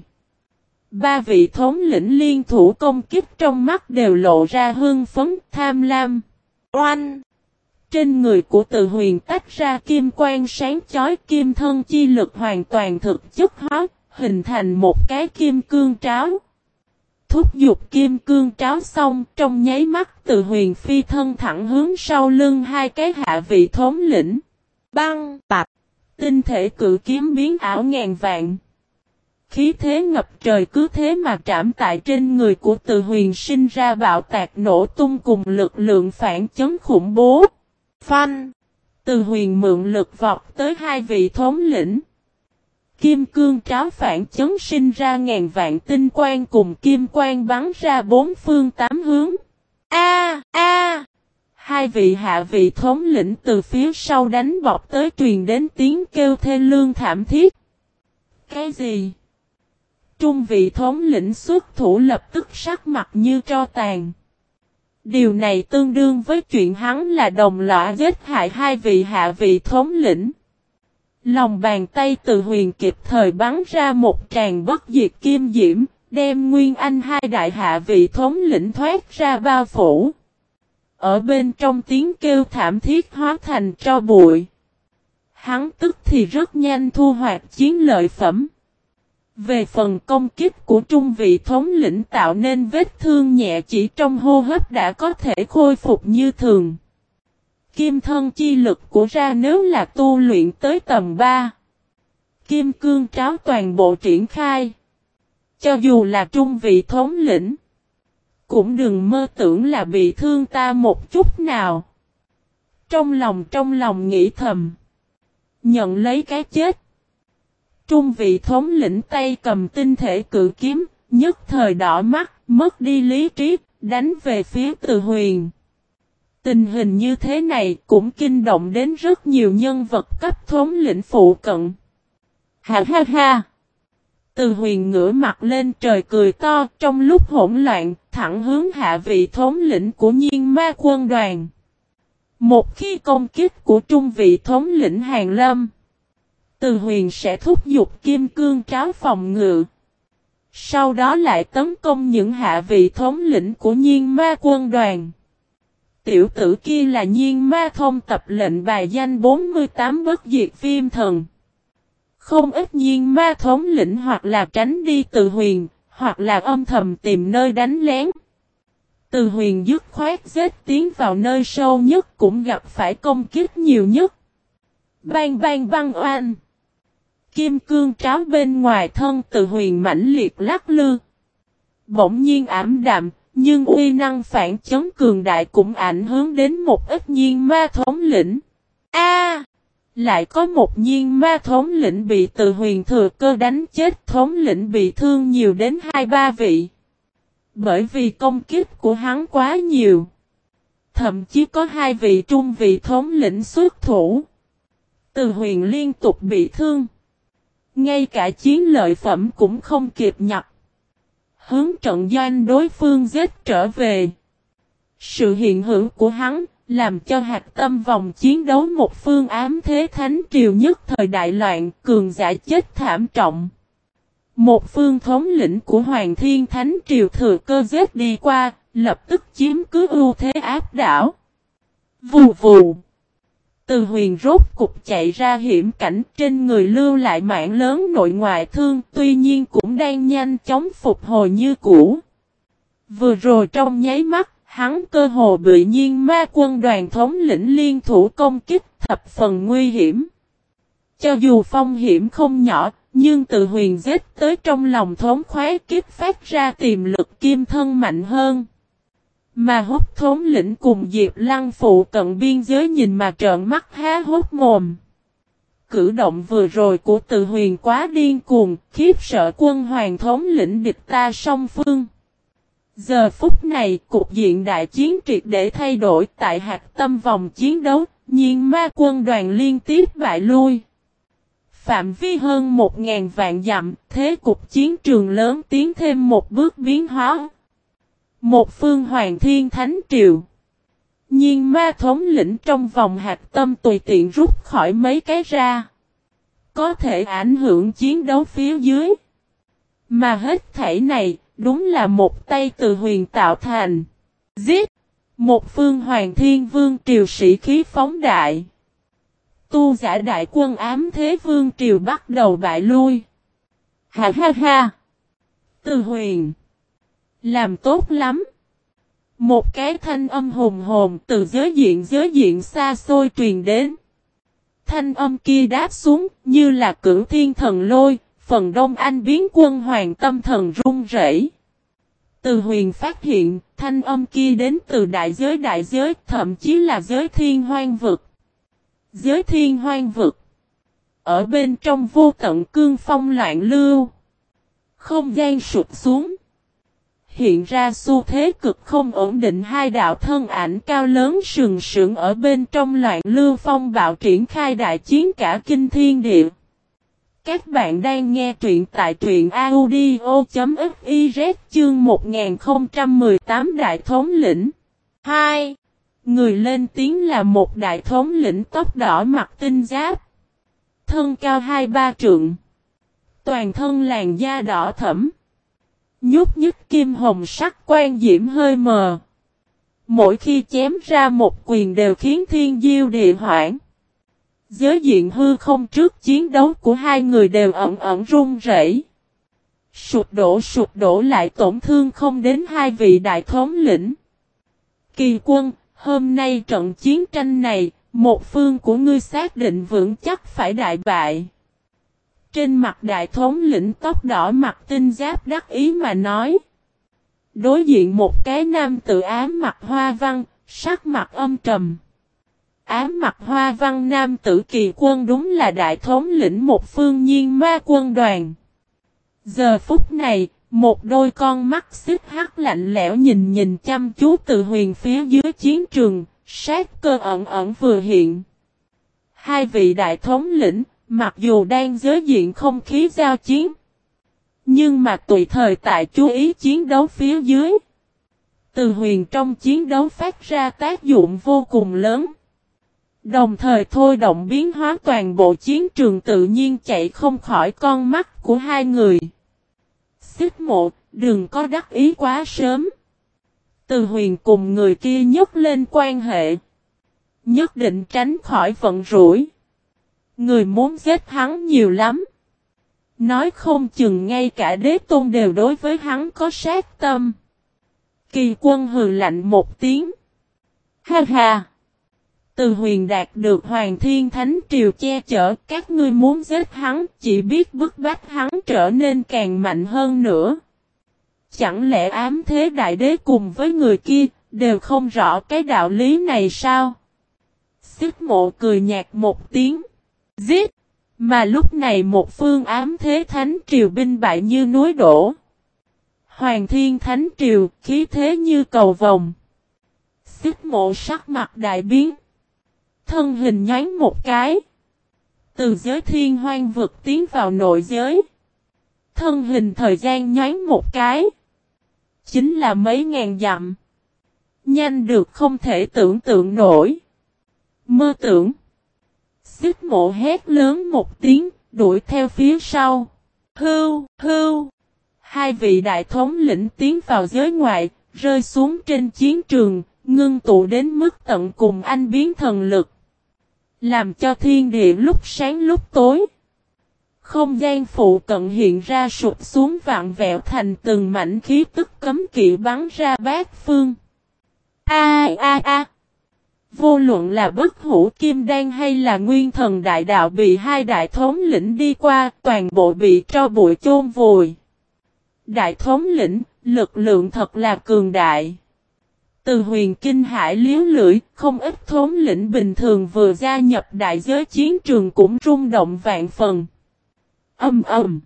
S1: Ba vị thống lĩnh liên thủ công kích trong mắt đều lộ ra hưng phấn tham lam. Oanh! Trên người của Từ Huyền tách ra kim quang sáng chói, kim thân chi lực hoàn toàn thực chất hóa, hình thành một cái kim cương tráo. Thúc giục kim cương tráo xong, trong nháy mắt Từ Huyền phi thân thẳng hướng sau lưng hai cái hạ vị thống lĩnh. Băng, tạc, tinh thể cự kiếm biến ảo ngàn vạn. Khí thế ngập trời cứ thế mà trảm tại trên người của Từ Huyền sinh ra bạo tạc nổ tung cùng lực lượng phản chấn khủng bố. Phanh! Từ Huyền mượn lực vọt tới hai vị thống lĩnh. Kim cương tráo phản chấn sinh ra ngàn vạn tinh quang cùng kim quang bắn ra bốn phương tám hướng. A a! Hai vị hạ vị thống lĩnh từ phía sau đánh bọc tới truyền đến tiếng kêu thê lương thảm thiết. Cái gì? Trung vị thống lĩnh xuất thủ lập tức sắc mặt như tro tàn. Điều này tương đương với chuyện hắn là đồng lõa giết hại hai vị hạ vị thống lĩnh. Lòng bàn tay Từ Huyền kịp thời bắn ra một tràng bất diệt kim diễm, đem Nguyên Anh hai đại hạ vị thống lĩnh thoát ra bao phủ. Ở bên trong tiếng kêu thảm thiết hóa thành tro bụi. Hắn tức thì rất nhanh thu hoạch chiến lợi phẩm. Về phần công kích của trung vị thống lĩnh tạo nên vết thương nhẹ chỉ trong hô hấp đã có thể khôi phục như thường. Kim thân chi lực của ra nếu là tu luyện tới tầm ba. Kim cương tráo toàn bộ triển khai. Cho dù là trung vị thống lĩnh. Cũng đừng mơ tưởng là bị thương ta một chút nào. Trong lòng trong lòng nghĩ thầm. Nhận lấy cái chết. Trung vị thống lĩnh tay cầm tinh thể cự kiếm, nhất thời đỏ mắt, mất đi lý trí, đánh về phía Từ Huyền. Tình hình như thế này cũng kinh động đến rất nhiều nhân vật cấp thống lĩnh phụ cận. Ha ha ha! Từ Huyền ngửa mặt lên trời cười to, trong lúc hỗn loạn, thẳng hướng hạ vị thống lĩnh của Nhiên Ma quân đoàn. Một khi công kích của trung vị thống lĩnh Hàn Lâm, Từ Huyền sẽ thúc giục kim cương tráo phòng ngự. Sau đó lại tấn công những hạ vị thống lĩnh của Nhiên Ma quân đoàn. Tiểu tử kia là Nhiên Ma thông tập lệnh bài danh bốn mươi tám bất diệt viêm thần. Không ít Nhiên Ma thống lĩnh hoặc là tránh đi Từ Huyền, hoặc là âm thầm tìm nơi đánh lén. Từ Huyền dứt khoát giết tiến vào nơi sâu nhất cũng gặp phải công kích nhiều nhất. Bang bang băng oanh. kim cương tráo bên ngoài thân Từ Huyền mãnh liệt lắc lư. Bỗng nhiên ảm đạm, nhưng uy năng phản chấn cường đại cũng ảnh hưởng đến một ít nhiên ma thống lĩnh. A, lại có một nhiên ma thống lĩnh bị Từ Huyền thừa cơ đánh chết, thống lĩnh bị thương nhiều đến hai ba vị. Bởi vì công kích của hắn quá nhiều. Thậm chí có hai vị trung vị thống lĩnh xuất thủ. Từ Huyền liên tục bị thương. Ngay cả chiến lợi phẩm cũng không kịp nhặt. Hướng trận doanh đối phương giết trở về. Sự hiện hữu của hắn làm cho hạch tâm vòng chiến đấu một phương ám thế thánh triều nhất thời đại loạn, cường giả chết thảm trọng. Một phương thống lĩnh của Hoàng Thiên Thánh Triều thừa cơ giết đi qua, lập tức chiếm cứ ưu thế áp đảo. Vù vù. Từ Huyền rốt cục chạy ra hiểm cảnh, trên người lưu lại mảng lớn nội ngoại thương, tuy nhiên cũng đang nhanh chóng phục hồi như cũ. Vừa rồi trong nháy mắt, hắn cơ hồ bị nhiên ma quân đoàn thống lĩnh liên thủ công kích, thập phần nguy hiểm. Cho dù phong hiểm không nhỏ, nhưng Từ Huyền giết tới trong lòng thống khoái kích phát ra tiềm lực kim thân mạnh hơn. Mà Húc thống lĩnh cùng Diệp Lăng phụ cận biên giới nhìn mà trợn mắt há hốc mồm. Cử động vừa rồi của Từ Huyền quá điên cuồng, khiếp sợ quân hoàng thống lĩnh địch ta song phương. Giờ phút này, cục diện đại chiến triệt để thay đổi tại hạt tâm vòng chiến đấu, nhiên ma quân đoàn liên tiếp bại lui. Phạm vi hơn một ngàn vạn dặm, thế cục chiến trường lớn tiến thêm một bước biến hóa. Một phương Hoàng Thiên Thánh Triều. Nhiên ma thống lĩnh trong vòng hạt tâm tùy tiện rút khỏi mấy cái ra. Có thể ảnh hưởng chiến đấu phía dưới. Mà hết thảy này, đúng là một tay Từ Huyền tạo thành. Giết! Một phương Hoàng Thiên Vương Triều sĩ khí phóng đại. Tu giả đại quân ám thế Vương Triều bắt đầu bại lui. Ha ha ha! Từ Huyền! Làm tốt lắm! Một cái thanh âm hùng hồn từ giới diện giới diện xa xôi truyền đến. Thanh âm kia đáp xuống như là cửu thiên thần lôi, phần đông anh biến quân hoàng tâm thần run rẩy. Từ Huyền phát hiện, thanh âm kia đến từ đại giới đại giới, thậm chí là giới thiên hoang vực. Giới thiên hoang vực. Ở bên trong vô tận cương phong loạn lưu. Không gian sụp xuống. Hiện ra xu thế cực không ổn định, hai đạo thân ảnh cao lớn sừng sững ở bên trong loạn lưu phong bạo triển khai đại chiến cả kinh thiên địa. Các bạn đang nghe truyện tại truyện audio chấm fiz chương một nghìn không trăm mười tám Đại Thống Lĩnh. hai. Người lên tiếng là một đại thống lĩnh tóc đỏ mặc tinh giáp. Thân cao hai ba trượng. Toàn thân làn da đỏ thẫm. Nhúc nhích kim hồng sắc quan diễm hơi mờ. Mỗi khi chém ra một quyền đều khiến thiên diêu địa hoảng. Giới diện hư không trước chiến đấu của hai người đều ẩn ẩn run rẩy. Sụp đổ sụp đổ lại tổn thương không đến hai vị đại thống lĩnh. Kỳ Quân, hôm nay trận chiến tranh này, một phương của ngươi xác định vững chắc phải đại bại. Trên mặt đại thống lĩnh tóc đỏ mặc tinh giáp đắc ý mà nói. Đối diện một cái nam tự ám mặc hoa văn, sắc mặt âm trầm. Ám mặc hoa văn nam tử Kỳ Quân đúng là đại thống lĩnh một phương nhiên ma quân đoàn. Giờ phút này, một đôi con mắt xích hắc lạnh lẽo nhìn nhìn chăm chú Từ Huyền phía dưới chiến trường, sát cơ ẩn ẩn vừa hiện. Hai vị đại thống lĩnh, mặc dù đang giới diện không khí giao chiến, nhưng mà tùy thời tại chú ý chiến đấu phía dưới. Từ Huyền trong chiến đấu phát ra tác dụng vô cùng lớn. Đồng thời thôi động biến hóa toàn bộ chiến trường tự nhiên chạy không khỏi con mắt của hai người. Xích Mộ, đừng có đắc ý quá sớm. Từ Huyền cùng người kia nhấc lên quan hệ. Nhất định tránh khỏi vận rủi. Người muốn giết hắn nhiều lắm. Nói không chừng ngay cả đế tôn đều đối với hắn có sát tâm. Kỳ Quân hừ lạnh một tiếng. Ha ha! Từ Huyền đạt được Hoàng Thiên Thánh Triều che chở, các ngươi muốn giết hắn, chỉ biết bức bách hắn trở nên càng mạnh hơn nữa. Chẳng lẽ ám thế đại đế cùng với người kia, đều không rõ cái đạo lý này sao? Xích Mộ cười nhạt một tiếng. Giết! Mà lúc này một phương ám thế Thánh Triều binh bại như núi đổ. Hoàng Thiên Thánh Triều, khí thế như cầu vồng. Xích Mộ sắc mặt đại biến. Thân hình nhoáng một cái. Từ giới thiên hoang vực tiến vào nội giới. Thân hình thời gian nhoáng một cái. Chính là mấy ngàn dặm. Nhanh được không thể tưởng tượng nổi. Mơ tưởng. Xích Mộ hét lớn một tiếng, đuổi theo phía sau. Hưu, hưu. Hai vị đại thống lĩnh tiến vào giới ngoại, rơi xuống trên chiến trường, ngưng tụ đến mức tận cùng anh biến thần lực. Làm cho thiên địa lúc sáng lúc tối. Không gian phụ cận hiện ra sụp xuống vạn vẹo thành từng mảnh khí tức cấm kỵ bắn ra bát phương. A a a. Vô luận là Bất Hủ Kim Đan hay là Nguyên Thần Đại Đạo bị hai đại thống lĩnh đi qua, toàn bộ bị tro bụi chôn vùi. Đại thống lĩnh, lực lượng thật là cường đại. Từ Huyền kinh hải liếu lưỡi, không ít thống lĩnh bình thường vừa gia nhập đại giới chiến trường cũng rung động vạn phần. Âm ầm.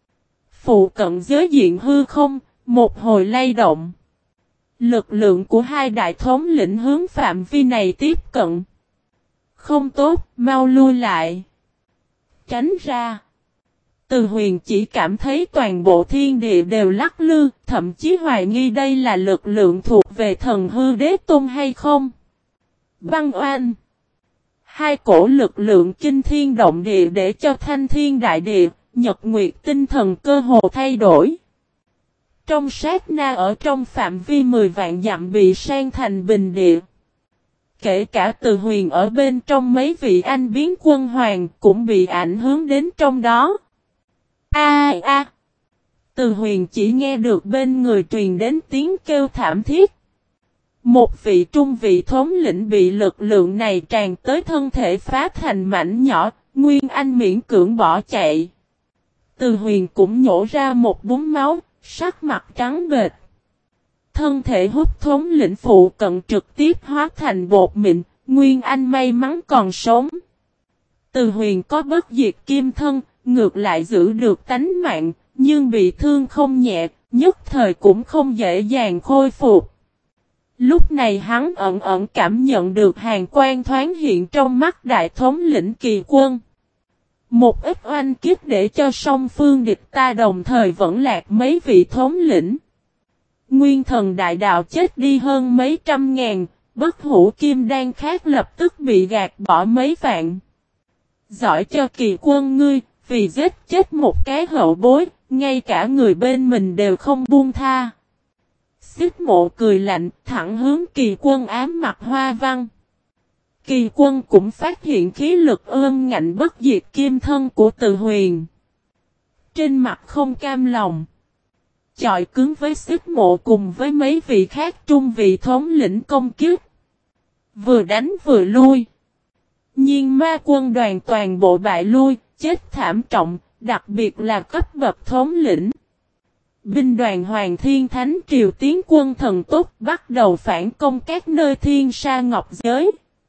S1: Phụ cận giới diện hư không, một hồi lay động. Lực lượng của hai đại thống lĩnh hướng phạm vi này tiếp cận. Không tốt, mau lui lại. Tránh ra. Từ Huyền chỉ cảm thấy toàn bộ thiên địa đều lắc lư, thậm chí hoài nghi đây là lực lượng thuộc về thần hư đế tôn hay không. Băng oanh. Hai cổ lực lượng kinh thiên động địa để cho thanh thiên đại địa, nhật nguyệt tinh thần cơ hồ thay đổi. Trong sát na ở trong phạm vi mười vạn dặm bị san thành bình địa. Kể cả Từ Huyền ở bên trong mấy vị anh biến quân hoàng cũng bị ảnh hưởng đến trong đó. A a. Từ Huyền chỉ nghe được bên người truyền đến tiếng kêu thảm thiết. Một vị trung vị thống lĩnh bị lực lượng này tràn tới thân thể phá thành mảnh nhỏ, Nguyên Anh miễn cưỡng bỏ chạy. Từ Huyền cũng nhổ ra một búng máu, sắc mặt trắng bệch. Thân thể hút thống lĩnh phụ cận trực tiếp hóa thành bột mịn, Nguyên Anh may mắn còn sống. Từ Huyền có bất diệt kim thân, ngược lại giữ được tánh mạng, nhưng bị thương không nhẹ, nhất thời cũng không dễ dàng khôi phục. Lúc này hắn ẩn ẩn cảm nhận được hàn quang thoáng hiện trong mắt đại thống lĩnh Kỳ Quân. Một ít oanh kiếp để cho song phương địch ta đồng thời vẫn lạc mấy vị thống lĩnh. Nguyên Thần Đại Đạo chết đi hơn mấy trăm ngàn, Bất Hủ Kim Đan khác lập tức bị gạt bỏ mấy vạn. Giỏi cho Kỳ Quân ngươi, vì giết chết một cái hậu bối, ngay cả người bên mình đều không buông tha. Xích Mộ cười lạnh, thẳng hướng Kỳ Quân ám mặt hoa văn. Kỳ Quân cũng phát hiện khí lực ương ngạnh bất diệt kim thân của Từ Huyền. Trên mặt không cam lòng. Chọi cứng với Xích Mộ cùng với mấy vị khác trung vị thống lĩnh công kiếp. Vừa đánh vừa lui. Nhưng ma quân đoàn toàn bộ bại lui, chết thảm trọng, đặc biệt là cấp bậc thống lĩnh. Binh đoàn Hoàng Thiên Thánh Triều tiến quân thần tốc bắt đầu phản công các nơi thiên sa ngọc giới.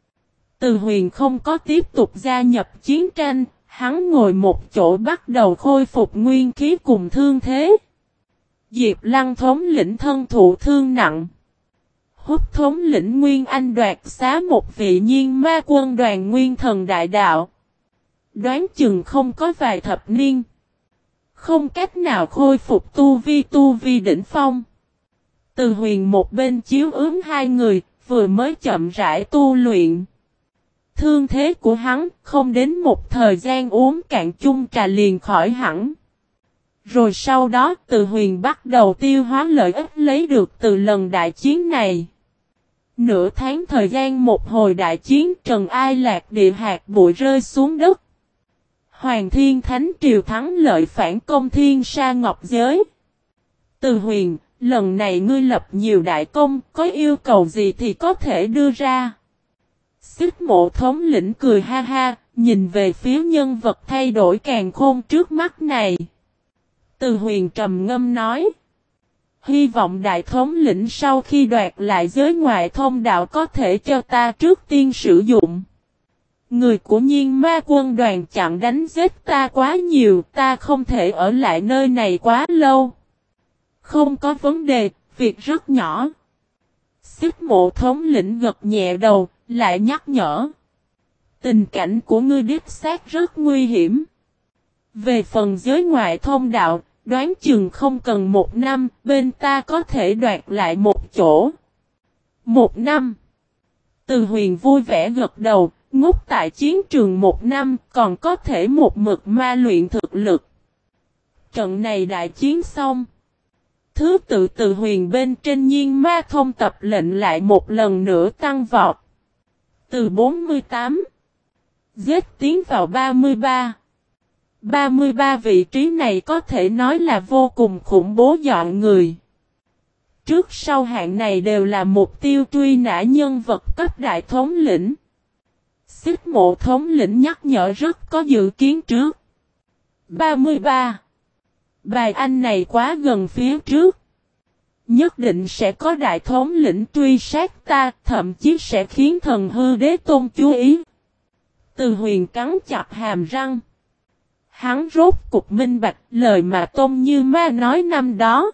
S1: Từ Huyền không có tiếp tục gia nhập chiến tranh, hắn ngồi một chỗ bắt đầu khôi phục nguyên khí cùng thương thế. Diệp Lăng thống lĩnh thân thụ thương nặng. Hút thống lĩnh Nguyên Anh đoạt xá một vị nhiên ma quân đoàn Nguyên Thần Đại Đạo. Đoán chừng không có vài thập niên. Không cách nào khôi phục tu vi tu vi đỉnh phong. Từ Huyền một bên chiếu ứng hai người, vừa mới chậm rãi tu luyện. Thương thế của hắn không đến một thời gian uống cạn chung trà liền khỏi hẳn. Rồi sau đó Từ Huyền bắt đầu tiêu hóa lợi ích lấy được từ lần đại chiến này. Nửa tháng thời gian một hồi đại chiến Trần Ai Lạc địa hạt bụi rơi xuống đất. Hoàng Thiên Thánh Triều thắng lợi phản công thiên sa ngọc giới. Từ Huyền, lần này ngươi lập nhiều đại công, có yêu cầu gì thì có thể đưa ra. Xích Mộ thống lĩnh cười ha ha, nhìn về phía nhân vật thay đổi càn khôn trước mắt này. Từ Huyền trầm ngâm nói. Hy vọng đại thống lĩnh sau khi đoạt lại giới ngoại thông đạo có thể cho ta trước tiên sử dụng. Người của Nhiên Ma quân đoàn chặn đánh giết ta quá nhiều, ta không thể ở lại nơi này quá lâu. Không có vấn đề, việc rất nhỏ. Xích Mộ thống lĩnh gật nhẹ đầu, lại nhắc nhở. Tình cảnh của ngươi đích xác rất nguy hiểm. Về phần giới ngoại thông đạo, đoán chừng không cần một năm, bên ta có thể đoạt lại một chỗ. Một năm. Từ Huyền vui vẻ gật đầu, ngốc tại chiến trường một năm, còn có thể một mực ma luyện thực lực. Trận này đại chiến xong. Thứ tự Từ Huyền bên trên Nhiên Ma thông tập lệnh lại một lần nữa tăng vọt. Từ bốn mươi tám. Giết tiến vào ba mươi ba. ba mươi ba vị trí này có thể nói là vô cùng khủng bố dọn người. Trước sau hạng này đều là mục tiêu truy nã nhân vật cấp đại thống lĩnh. Xích Mộ thống lĩnh nhắc nhở rất có dự kiến trước. ba mươi ba. Bài anh này quá gần phía trước. Nhất định sẽ có đại thống lĩnh truy sát ta, thậm chí sẽ khiến thần hư đế tôn chú ý. Từ Huyền cắn chặt hàm răng. Hắn rốt cục minh bạch lời mà Tôn Như Ma nói năm đó.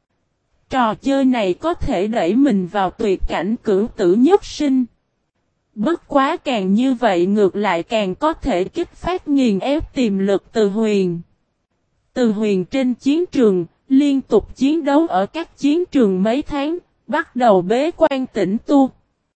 S1: Trò chơi này có thể đẩy mình vào tuyệt cảnh cửu tử nhất sinh. Bất quá càng như vậy ngược lại càng có thể kích phát nghiền ép tiềm lực Từ Huyền. Từ Huyền trên chiến trường, liên tục chiến đấu ở các chiến trường mấy tháng, bắt đầu bế quan tĩnh tu.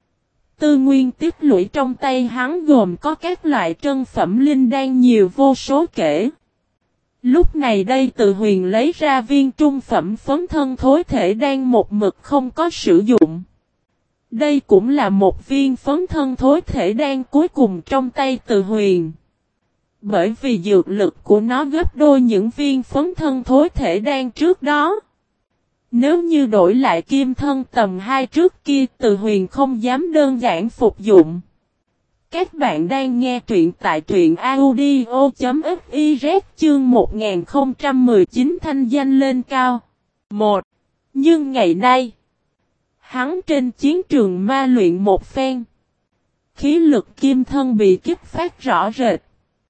S1: Tư nguyên tích lũy trong tay hắn gồm có các loại trân phẩm linh đan nhiều vô số kể. Lúc này đây Từ Huyền lấy ra viên trung phẩm phấn thân thối thể đan một mực không có sử dụng. Đây cũng là một viên phấn thân thối thể đan cuối cùng trong tay Từ Huyền. Bởi vì dược lực của nó gấp đôi những viên phấn thân thối thể đan trước đó. Nếu như đổi lại kim thân tầm hai trước kia Từ Huyền không dám đơn giản phục dụng. Các bạn đang nghe truyện tại truyện audio chấm fiz chương một nghìn không trăm mười chín thanh danh lên cao. một. Nhưng ngày nay, hắn trên chiến trường ma luyện một phen. Khí lực kim thân bị kích phát rõ rệt.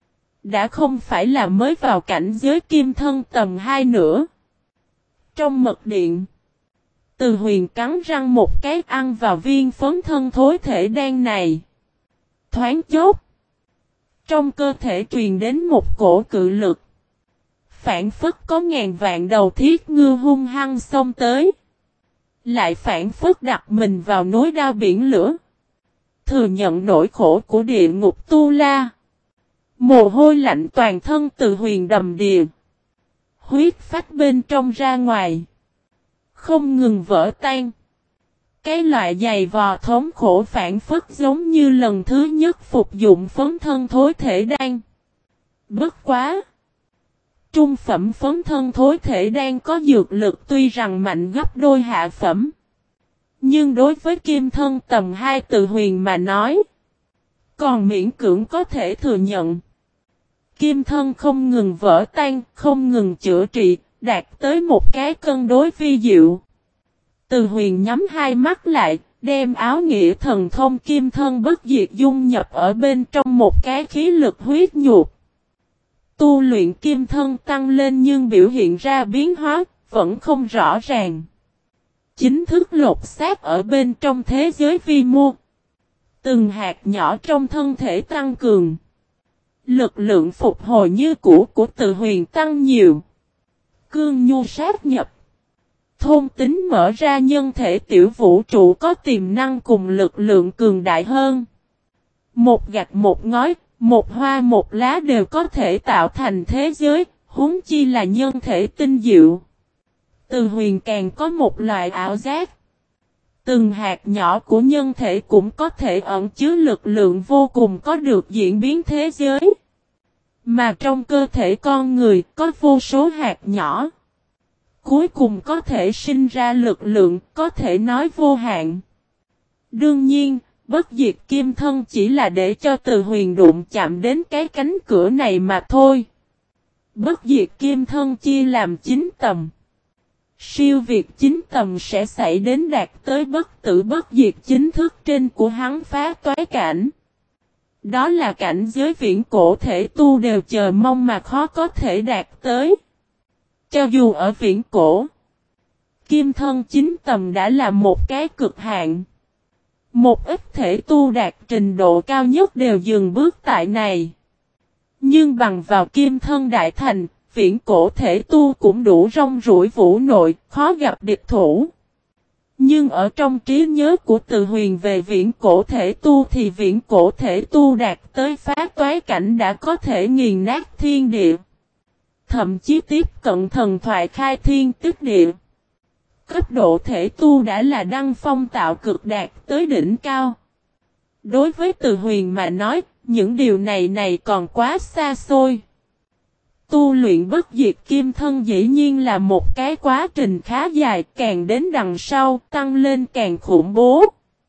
S1: Đã không phải là mới vào cảnh giới kim thân tầm hai nữa. Trong mật điện, Từ Huyền cắn răng một cái ăn vào viên phấn thân thối thể đan này. Thoáng chốc, trong cơ thể truyền đến một cổ cự lực. Phản phất có ngàn vạn đầu thiết ngư hung hăng xông tới. Lại phản phất đặt mình vào núi đao biển lửa. Thừa nhận nỗi khổ của địa ngục Tu La. Mồ hôi lạnh toàn thân Từ Huyền đầm đìa. Huyết phách bên trong ra ngoài. Không ngừng vỡ tan. Cái loại dày vò thống khổ phản phất giống như lần thứ nhất phục dụng phấn thân thối thể đan. Bất quá. Trung phẩm phấn thân thối thể đan có dược lực tuy rằng mạnh gấp đôi hạ phẩm. Nhưng đối với kim thân tầm hai Từ Huyền mà nói. Còn miễn cưỡng có thể thừa nhận. Kim thân không ngừng vỡ tan, không ngừng chữa trị, đạt tới một cái cân đối vi diệu. Từ Huyền nhắm hai mắt lại, đem áo nghĩa thần thông kim thân bất diệt dung nhập ở bên trong một cái khí lực huyết nhục. Tu luyện kim thân tăng lên nhưng biểu hiện ra biến hóa, vẫn không rõ ràng. Chính thức lột xác ở bên trong thế giới vi mô. Từng hạt nhỏ trong thân thể tăng cường. Lực lượng phục hồi như cũ của Từ Huyền tăng nhiều. Cương nhu sát nhập. Thôn tính mở ra nhân thể tiểu vũ trụ có tiềm năng cùng lực lượng cường đại hơn. Một gạch một ngói, một hoa một lá đều có thể tạo thành thế giới, huống chi là nhân thể tinh diệu. Từ Huyền càng có một loại ảo giác. Từng hạt nhỏ của nhân thể cũng có thể ẩn chứa lực lượng vô cùng có được diễn biến thế giới. Mà trong cơ thể con người có vô số hạt nhỏ. Cuối cùng có thể sinh ra lực lượng, có thể nói vô hạn. Đương nhiên, bất diệt kim thân chỉ là để cho Từ Huyền đụng chạm đến cái cánh cửa này mà thôi. Bất diệt kim thân chia làm chín tầm. Siêu việt chín tầm sẽ xảy đến đạt tới bất tử bất diệt chính thức trên của hắn phá toái cảnh. Đó là cảnh giới viễn cổ thể tu đều chờ mong mà khó có thể đạt tới. Cho dù ở viễn cổ, kim thân chín tầm đã là một cái cực hạn. Một ít thể tu đạt trình độ cao nhất đều dừng bước tại này. Nhưng bằng vào kim thân đại thành, viễn cổ thể tu cũng đủ rong ruổi vũ nội, khó gặp địch thủ. Nhưng ở trong trí nhớ của Từ Huyền về viễn cổ thể tu thì viễn cổ thể tu đạt tới phá toái cảnh đã có thể nghiền nát thiên địa. Thậm chí tiếp cận thần thoại khai thiên tích địa. Cấp độ thể tu đã là đăng phong tạo cực đạt tới đỉnh cao. Đối với Từ Huyền mà nói, những điều này này còn quá xa xôi. Tu luyện bất diệt kim thân dĩ nhiên là một cái quá trình khá dài, càng đến đằng sau, tăng lên càng khủng bố.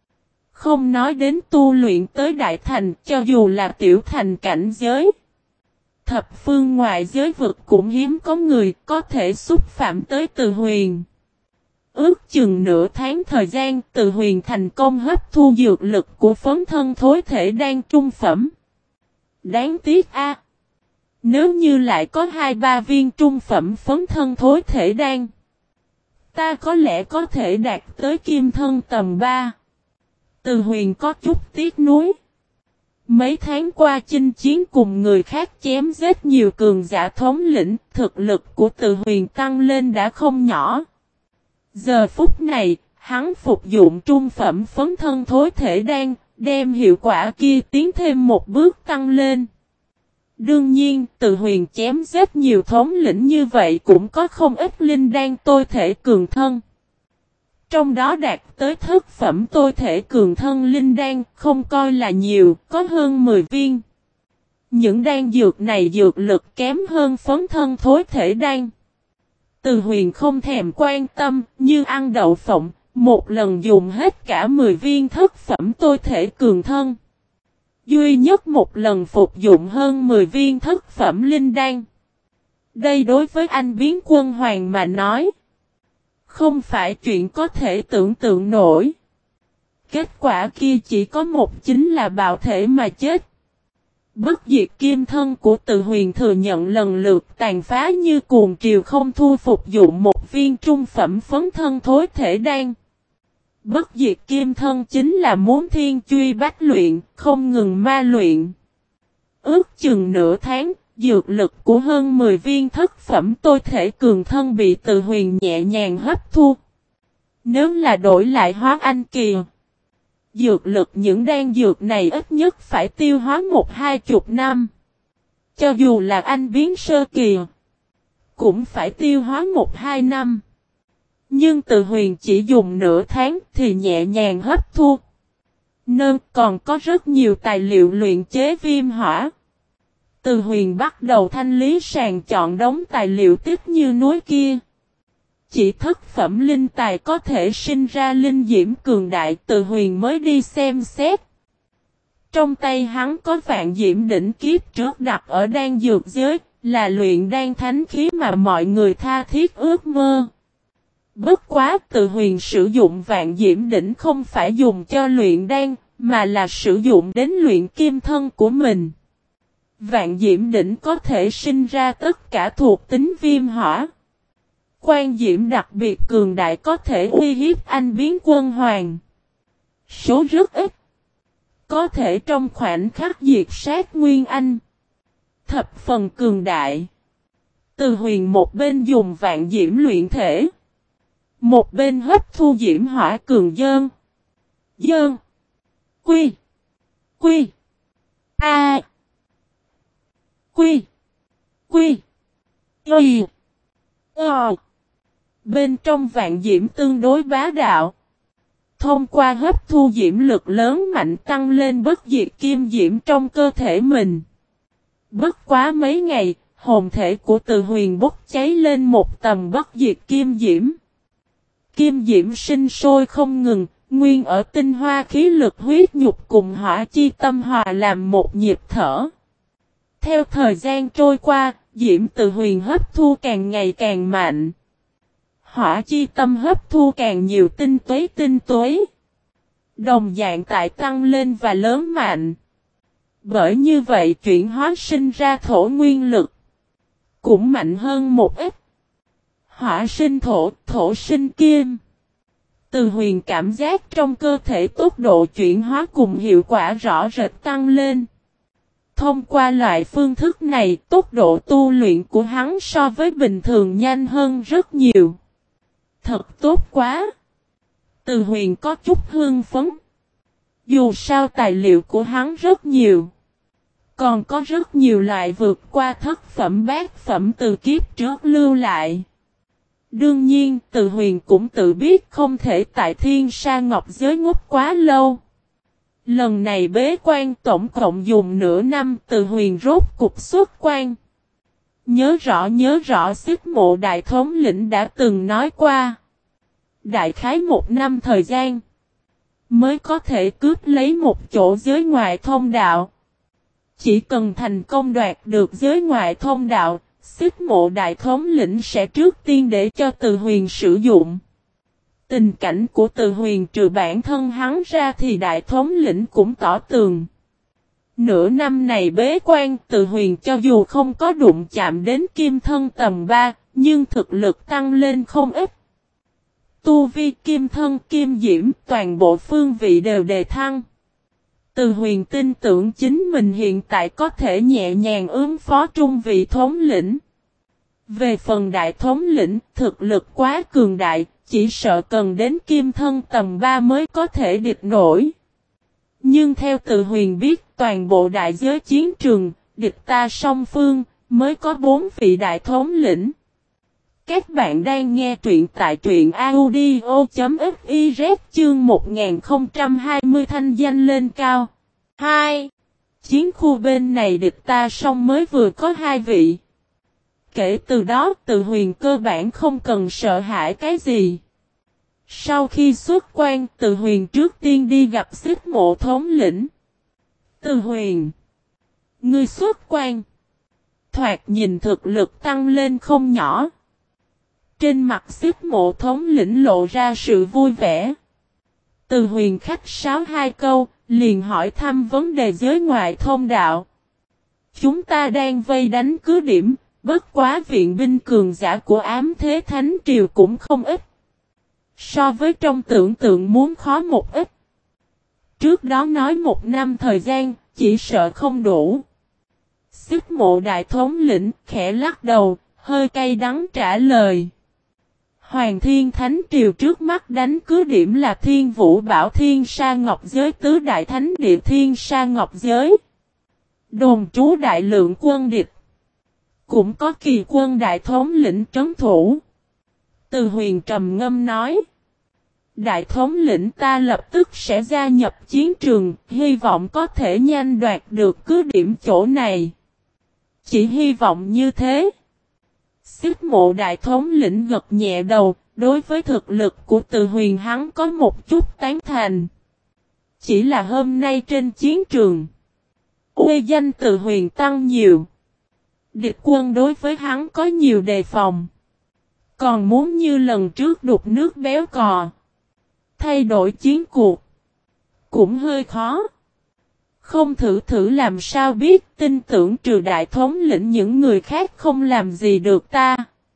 S1: Không nói đến tu luyện tới đại thành, cho dù là tiểu thành cảnh giới. Thập phương ngoại giới vực cũng hiếm có người có thể xúc phạm tới Từ Huyền. Ước chừng nửa tháng thời gian, Từ Huyền thành công hấp thu dược lực của phấn thân thối thể đan trung phẩm. Đáng tiếc a, nếu như lại có hai ba viên trung phẩm phấn thân thối thể đan, ta có lẽ có thể đạt tới kim thân tầm ba. Từ Huyền có chút tiếc nuối. Mấy tháng qua chinh chiến cùng người khác chém giết nhiều cường giả thống lĩnh, thực lực của Từ Huyền tăng lên đã không nhỏ. Giờ phút này, hắn phục dụng trung phẩm phấn thân thối thể đan, đem hiệu quả kia tiến thêm một bước tăng lên. Đương nhiên, Từ Huyền chém giết nhiều thống lĩnh như vậy cũng có không ít linh đan tôi thể cường thân. Trong đó đạt tới thất phẩm tôi thể cường thân linh đan không coi là nhiều, có hơn mười viên. Những đan dược này dược lực kém hơn phấn thân thối thể đan. Từ Huyền không thèm quan tâm, như ăn đậu phộng, một lần dùng hết cả mười viên thất phẩm tôi thể cường thân. Duy nhất một lần phục dụng hơn mười viên thất phẩm linh đan. Đây đối với anh biến quân hoàng mà nói, không phải chuyện có thể tưởng tượng nổi. Kết quả kia chỉ có một, chính là bạo thể mà chết. Bất diệt kim thân của Từ Huyền thừa nhận lần lượt tàn phá như cuồng triều không thu phục dụng một viên trung phẩm phấn thân thối thể đan. Bất diệt kim thân chính là muốn thiên truy bách luyện, không ngừng ma luyện. Ước chừng nửa tháng, dược lực của hơn mười viên thất phẩm tôi thể cường thân bị Từ Huyền nhẹ nhàng hấp thu. Nếu là đổi lại hóa anh kỳ, dược lực những đan dược này ít nhất phải tiêu hóa một hai chục năm. Cho dù là anh biến sơ kỳ, cũng phải tiêu hóa một hai năm. Nhưng Từ Huyền chỉ dùng nửa tháng thì nhẹ nhàng hấp thu. Nên còn có rất nhiều tài liệu luyện chế viêm hỏa. Từ Huyền bắt đầu thanh lý sàng chọn đống tài liệu tiếp như núi kia. Chỉ thất phẩm linh tài có thể sinh ra linh diễm cường đại, Từ Huyền mới đi xem xét. Trong tay hắn có vạn diễm đỉnh kiếp trước đặt ở đan dược giới, là luyện đan thánh khí mà mọi người tha thiết ước mơ. Bất quá Từ Huyền sử dụng vạn diễm đỉnh không phải dùng cho luyện đan, mà là sử dụng đến luyện kim thân của mình. Vạn diễm đỉnh có thể sinh ra tất cả thuộc tính viêm hỏa. Quan diễm đặc biệt cường đại có thể uy hiếp anh biến quân hoàng. Số rất ít. Có thể trong khoảnh khắc diệt sát nguyên anh. Thập phần cường đại. Từ Huyền một bên dùng vạn diễm luyện thể, một bên hấp thu diễm hỏa cường dơn. Dơn. Quy. Quy. A. Quy. Quy. Y. Ờ. Bên trong vạn diễm tương đối bá đạo. Thông qua hấp thu diễm lực lớn mạnh tăng lên bất diệt kim diễm trong cơ thể mình. Bất quá mấy ngày, hồn thể của Từ Huyền bốc cháy lên một tầm bất diệt kim diễm. Kim diễm sinh sôi không ngừng, Nguyên ở tinh hoa khí lực huyết nhục cùng hỏa chi tâm hòa làm một nhịp thở. Theo thời gian trôi qua, Diễm Tự Huyền hấp thu càng ngày càng mạnh. Hỏa chi tâm hấp thu càng nhiều tinh tuế tinh tuế. Đồng dạng tại tăng lên và lớn mạnh. Bởi như vậy chuyển hóa sinh ra thổ nguyên lực. Cũng mạnh hơn một ít. Hỏa sinh thổ, thổ sinh kim. Từ Huyền cảm giác trong cơ thể tốc độ chuyển hóa cùng hiệu quả rõ rệt tăng lên. Thông qua loại phương thức này, tốc độ tu luyện của hắn so với bình thường nhanh hơn rất nhiều. Thật tốt quá! Từ Huyền có chút hưng phấn. Dù sao tài liệu của hắn rất nhiều. Còn có rất nhiều loại vượt qua thất phẩm bát phẩm từ kiếp trước lưu lại. Đương nhiên, Từ Huyền cũng tự biết không thể tại Thiên Sa Ngọc Giới ngốc quá lâu. Lần này bế quan tổng cộng dùng nửa năm, Từ Huyền rốt cục xuất quan. Nhớ rõ nhớ rõ Xích Mộ Đại Thống lĩnh đã từng nói qua. Đại khái một năm thời gian, mới có thể cướp lấy một chỗ giới ngoại thông đạo. Chỉ cần thành công đoạt được giới ngoại thông đạo, Xích Mộ Đại Thống lĩnh sẽ trước tiên để cho Từ Huyền sử dụng. Tình cảnh của Từ Huyền trừ bản thân hắn ra thì Đại Thống lĩnh cũng tỏ tường. Nửa năm này bế quan, Từ Huyền cho dù không có đụng chạm đến kim thân tầm ba, nhưng thực lực tăng lên không ít. Tu vi kim thân kim diễm, toàn bộ phương vị đều đề thăng. Từ Huyền tin tưởng chính mình hiện tại có thể nhẹ nhàng ứng phó trung vị thống lĩnh. Về phần đại thống lĩnh, thực lực quá cường đại, chỉ sợ cần đến kim thân tầm ba mới có thể địch nổi. Nhưng theo Từ Huyền biết, toàn bộ đại giới chiến trường, địch ta song phương, mới có bốn vị đại thống lĩnh. Các bạn đang nghe truyện tại truyện audio.fiz chương một nghìn không trăm hai mươi thanh danh lên cao. hai. Chiến khu bên này địch ta song mới vừa có hai vị. Kể từ đó, Từ Huyền cơ bản không cần sợ hãi cái gì. Sau khi xuất quan, Từ Huyền trước tiên đi gặp Xích Mộ thống lĩnh. Từ Huyền, ngươi xuất quan. Thoạt nhìn thực lực tăng lên không nhỏ. Trên mặt Xích Mộ thống lĩnh lộ ra sự vui vẻ. Từ Huyền khách sáo hai câu, liền hỏi thăm vấn đề giới ngoại thông đạo. Chúng ta đang vây đánh cứ điểm, bất quá viện binh cường giả của Ám Thế Thánh Triều cũng không ít. So với trong tưởng tượng muốn khó một ít. Trước đó nói một năm thời gian, chỉ sợ không đủ. Xích Mộ Đại thống lĩnh khẽ lắc đầu, hơi cay đắng trả lời. Hoàng Thiên Thánh Triều trước mắt đánh cứ điểm là Thiên Vũ Bảo Thiên Sa Ngọc Giới tứ đại thánh địa Thiên Sa Ngọc Giới. Đồn trú đại lượng quân địch. Cũng có kỳ quân đại thống lĩnh trấn thủ. Từ Huyền trầm ngâm nói. Đại thống lĩnh ta lập tức sẽ gia nhập chiến trường, hy vọng có thể nhanh đoạt được cứ điểm chỗ này. Chỉ hy vọng như thế. Xích Mộ Đại thống lĩnh gật nhẹ đầu, đối với thực lực của Từ Huyền hắn có một chút tán thành. Chỉ là hôm nay trên chiến trường, uy danh Từ Huyền tăng nhiều. Địch quân đối với hắn có nhiều đề phòng. Còn muốn như lần trước đục nước béo cò, thay đổi chiến cuộc, cũng hơi khó. Không thử thử làm sao biết, tin tưởng trừ đại thống lĩnh những người khác không làm gì được ta.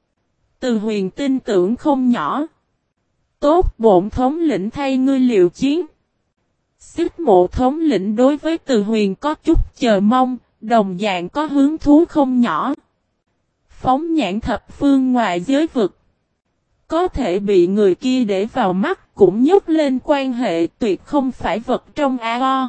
S1: Từ Huyền tin tưởng không nhỏ. Tốt, bổn thống lĩnh thay ngươi liệu chiến. Xích Mộ thống lĩnh đối với Từ Huyền có chút chờ mong, đồng dạng có hứng thú không nhỏ. Phóng nhãn thập phương ngoại giới vực. Có thể bị người kia để vào mắt cũng nhấc lên quan hệ, tuyệt không phải vật trong ao.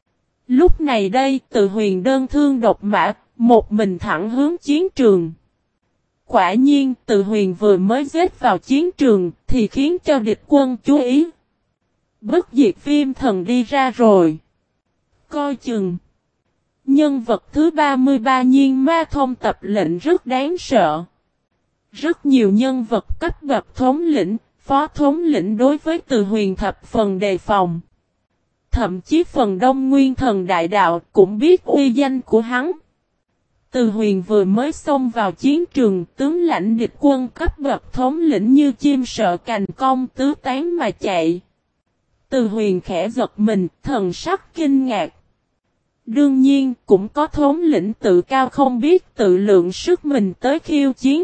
S1: Lúc này đây, Từ Huyền đơn thương độc mã, một mình thẳng hướng chiến trường. Quả nhiên, Từ Huyền vừa mới giết vào chiến trường, thì khiến cho địch quân chú ý. Bất diệt viêm thần đi ra rồi. Coi chừng. Nhân vật thứ ba mươi ba Nhiên Ma Thông tập lệnh rất đáng sợ. Rất nhiều nhân vật cấp bậc thống lĩnh, phó thống lĩnh đối với Từ Huyền thập phần đề phòng. Thậm chí phần đông nguyên thần đại đạo cũng biết uy danh của hắn. Từ Huyền vừa mới xông vào chiến trường, tướng lãnh địch quân cấp bậc thống lĩnh như chim sợ cành cong tứ tán mà chạy. Từ Huyền khẽ giật mình, thần sắc kinh ngạc. Đương nhiên, cũng có thống lĩnh tự cao không biết tự lượng sức mình tới khiêu chiến.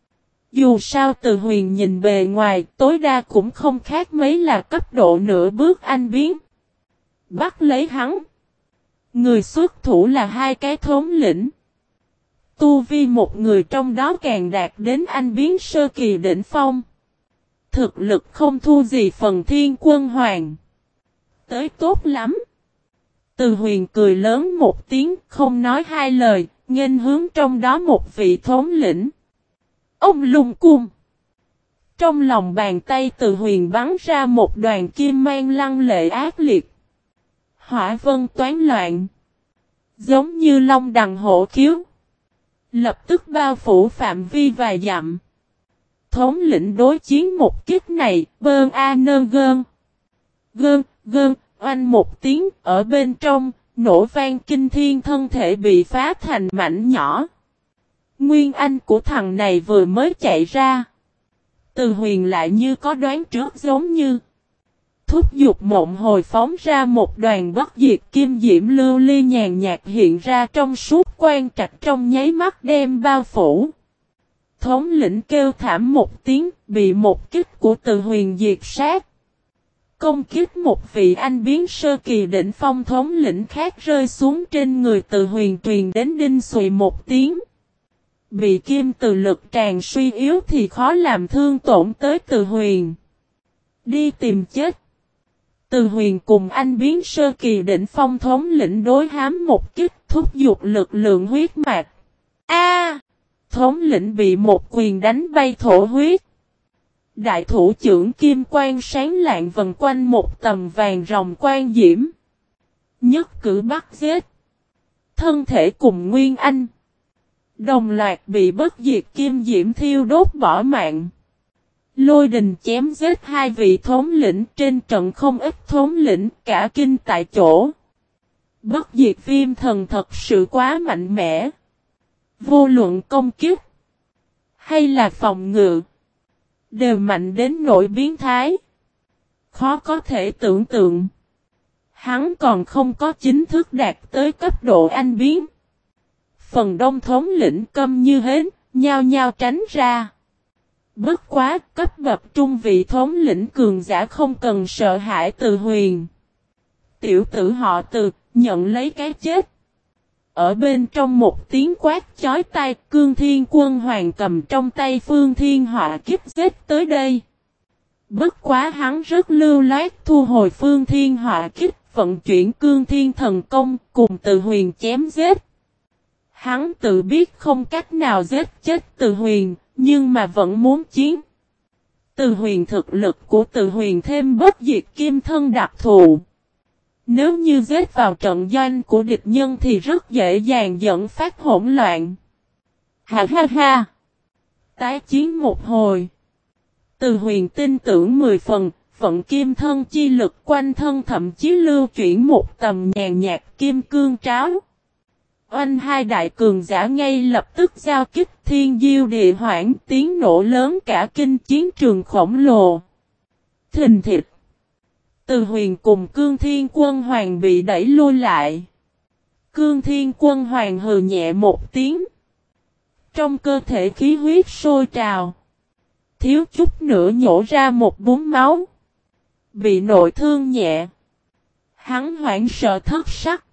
S1: Dù sao Từ Huyền nhìn bề ngoài, tối đa cũng không khác mấy là cấp độ nửa bước anh biến. Bắt lấy hắn. Người xuất thủ là hai cái thống lĩnh. Tu vi một người trong đó càng đạt đến anh biến sơ kỳ đỉnh phong. Thực lực không thua gì phần Thiên Quân Hoàng. Tới tốt lắm. Từ Huyền cười lớn một tiếng, không nói hai lời, nghênh hướng trong đó một vị thống lĩnh. Ông lung cung. Trong lòng bàn tay Từ Huyền bắn ra một đoàn kim mang lăng lệ ác liệt. Hỏa vân toán loạn. Giống như long đằng hổ khiếu. Lập tức bao phủ phạm vi vài dặm. Thống lĩnh đối chiến một kích này, bơn a nơn gơn. Gơn, gơn, oanh một tiếng, ở bên trong, nổ vang kinh thiên thân thể bị phá thành mảnh nhỏ. Nguyên anh của thằng này vừa mới chạy ra. Từ Huyền lại như có đoán trước giống như. Thúc giục mộng hồi phóng ra một đoàn bất diệt kim diễm lưu ly nhàn nhạt hiện ra trong suốt quan trạch trong nháy mắt đem bao phủ. Thống lĩnh kêu thảm một tiếng, bị một kích của Từ Huyền diệt sát. Công kích một vị anh biến sơ kỳ đỉnh phong thống lĩnh khác rơi xuống trên người Từ Huyền truyền đến đinh xùy một tiếng. Bị kim từ lực tràn suy yếu thì khó làm thương tổn tới Từ Huyền. Đi tìm chết. Từ Huyền cùng anh biến sơ kỳ đỉnh phong thống lĩnh đối hám một kích thúc giục lực lượng huyết mạch. A! Thống lĩnh bị một quyền đánh bay thổ huyết. Đại thủ trưởng kim quang sáng lạng vần quanh một tầm vàng ròng quang diễm. Nhất cử bắt giết. Thân thể cùng Nguyên Anh. Đồng loạt bị bất diệt kim diễm thiêu đốt bỏ mạng. Lôi đình chém giết hai vị thống lĩnh trên trận không ít thống lĩnh cả kinh tại chỗ. Bất diệt viêm thần thật sự quá mạnh mẽ. Vô luận công kích hay là phòng ngự đều mạnh đến nỗi biến thái. Khó có thể tưởng tượng. Hắn còn không có chính thức đạt tới cấp độ anh biến. Phần đông thống lĩnh câm như hến, nhao nhao tránh ra. Bất quá, cấp bậc trung vị thống lĩnh cường giả không cần sợ hãi Từ Huyền. Tiểu tử họ Từ, nhận lấy cái chết. Ở bên trong một tiếng quát chói tai, Cương Thiên Quân Hoàng cầm trong tay Phương Thiên Họa kiếp giết tới đây. Bất quá hắn rất lưu loát thu hồi Phương Thiên Họa kiếp, vận chuyển Cương Thiên Thần Công cùng Từ Huyền chém giết. Hắn tự biết không cách nào giết chết Từ Huyền, nhưng mà vẫn muốn chiến. Từ Huyền thực lực của Từ Huyền thêm bất diệt kim thân đặc thù. Nếu như giết vào trận doanh của địch nhân thì rất dễ dàng dẫn phát hỗn loạn. Ha ha ha! Tái chiến một hồi. Từ Huyền tin tưởng mười phần, vận kim thân chi lực quanh thân thậm chí lưu chuyển một tầm nhàn nhạt kim cương tráo. Oanh hai đại cường giả ngay lập tức giao kích thiên diêu địa hoảng tiếng nổ lớn cả kinh chiến trường khổng lồ. Thình thịch. Từ Huyền cùng Cương Thiên Quân Hoàng bị đẩy lui lại. Cương Thiên Quân Hoàng hừ nhẹ một tiếng. Trong cơ thể khí huyết sôi trào. Thiếu chút nữa nhổ ra một búng máu. Bị nội thương nhẹ. Hắn hoảng sợ thất sắc.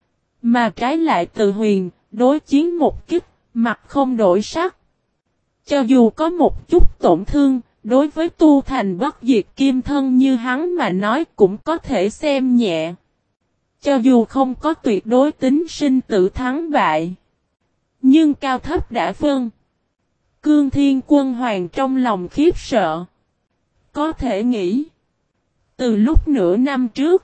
S1: Mà trái lại Từ Huyền, đối chiến một kích, mặt không đổi sắc. Cho dù có một chút tổn thương, đối với tu thành bất diệt kim thân như hắn mà nói cũng có thể xem nhẹ. Cho dù không có tuyệt đối tính sinh tử thắng bại. Nhưng cao thấp đã phân. Cương Thiên Quân Hoàng trong lòng khiếp sợ. Có thể nghĩ. Từ lúc nửa năm trước.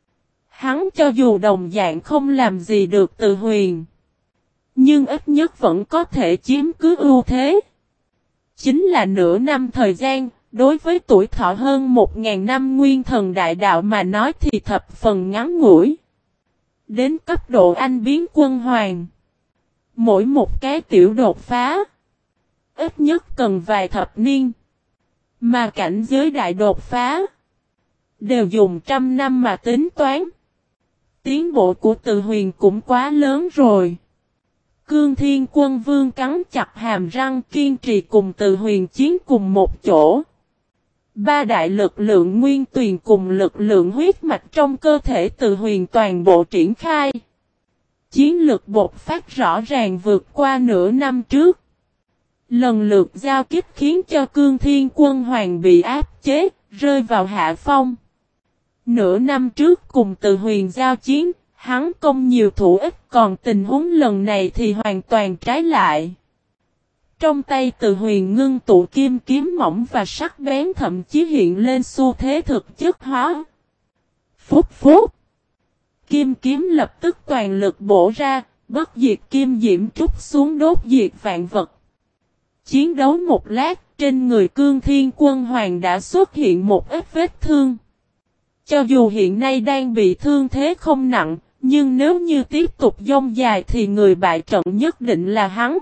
S1: Hắn cho dù đồng dạng không làm gì được Từ Huyền. Nhưng ít nhất vẫn có thể chiếm cứ ưu thế. Chính là nửa năm thời gian, đối với tuổi thọ hơn một nghìn năm nguyên thần đại đạo mà nói thì thập phần ngắn ngủi. Đến cấp độ anh biến quân hoàng, mỗi một cái tiểu đột phá, ít nhất cần vài thập niên. Mà cảnh giới đại đột phá, đều dùng trăm năm mà tính toán. Tiến bộ của Từ Huyền cũng quá lớn rồi. Cương Thiên Quân Vương cắn chặt hàm răng kiên trì cùng Từ Huyền chiến cùng một chỗ. Ba đại lực lượng nguyên tuyền cùng lực lượng huyết mạch trong cơ thể Từ Huyền toàn bộ triển khai. Chiến lực bộc phát rõ ràng vượt qua nửa năm trước. Lần lượt giao kích khiến cho Cương Thiên Quân Hoàng bị áp chế, rơi vào hạ phong. Nửa năm trước cùng Từ Huyền giao chiến, hắn công nhiều thủ ít, còn tình huống lần này thì hoàn toàn trái lại. Trong tay Từ Huyền ngưng tụ kim kiếm mỏng và sắc bén thậm chí hiện lên xu thế thực chất hóa. Phút phút. Kim kiếm lập tức toàn lực bổ ra, bất diệt kim diễm trút xuống đốt diệt vạn vật. Chiến đấu một lát, trên người Cương Thiên Quân Hoàng đã xuất hiện một ít vết thương. Cho dù hiện nay đang bị thương thế không nặng, nhưng nếu như tiếp tục dông dài thì người bại trận nhất định là hắn.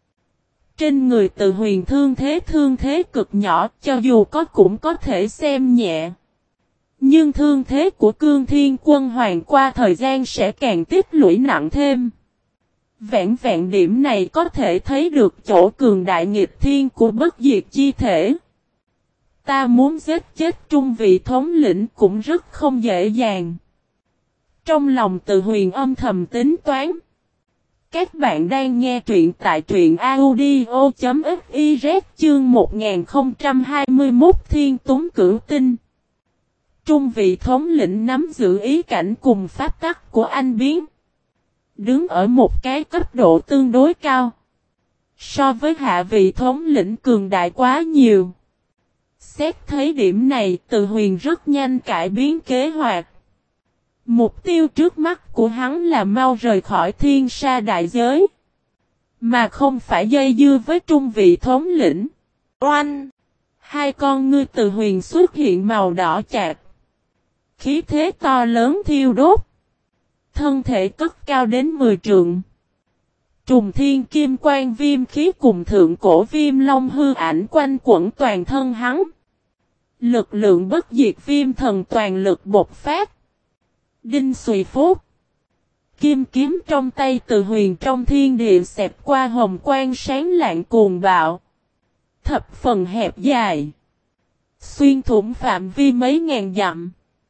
S1: Trên người Từ Huyền thương thế thương thế cực nhỏ, cho dù có cũng có thể xem nhẹ. Nhưng thương thế của Cương Thiên Quân Hoàng qua thời gian sẽ càng tích lũy nặng thêm. Vẹn vẹn điểm này có thể thấy được chỗ cường đại nghịch thiên của bất diệt chi thể. Ta muốn giết chết trung vị thống lĩnh cũng rất không dễ dàng. Trong lòng Từ Huyền âm thầm tính toán. Các bạn đang nghe truyện tại truyện audio chấm fiz chương một nghìn không trăm hai mươi mốt Thiên Túng Cửu Tinh. Trung vị thống lĩnh nắm giữ ý cảnh cùng pháp tắc của anh biến. Đứng ở một cái cấp độ tương đối cao. So với hạ vị thống lĩnh cường đại quá nhiều. Xét thấy điểm này, Từ Huyền rất nhanh cải biến kế hoạch. Mục tiêu trước mắt của hắn là mau rời khỏi thiên sa đại giới. Mà không phải dây dưa với trung vị thống lĩnh. Oanh! Hai con ngươi Từ Huyền xuất hiện màu đỏ chạc. Khí thế to lớn thiêu đốt. Thân thể cất cao đến mười trượng. Trùng thiên kim quang viêm khí cùng thượng cổ viêm long hư ảnh quanh quẩn toàn thân hắn. Lực lượng bất diệt viêm thần toàn lực bộc phát. Đinh xùy phốt. Kim kiếm trong tay Từ Huyền trong thiên địa xẹp qua hồng quang sáng lạng cuồng bạo. Thập phần hẹp dài. Xuyên thủng phạm vi mấy ngàn dặm.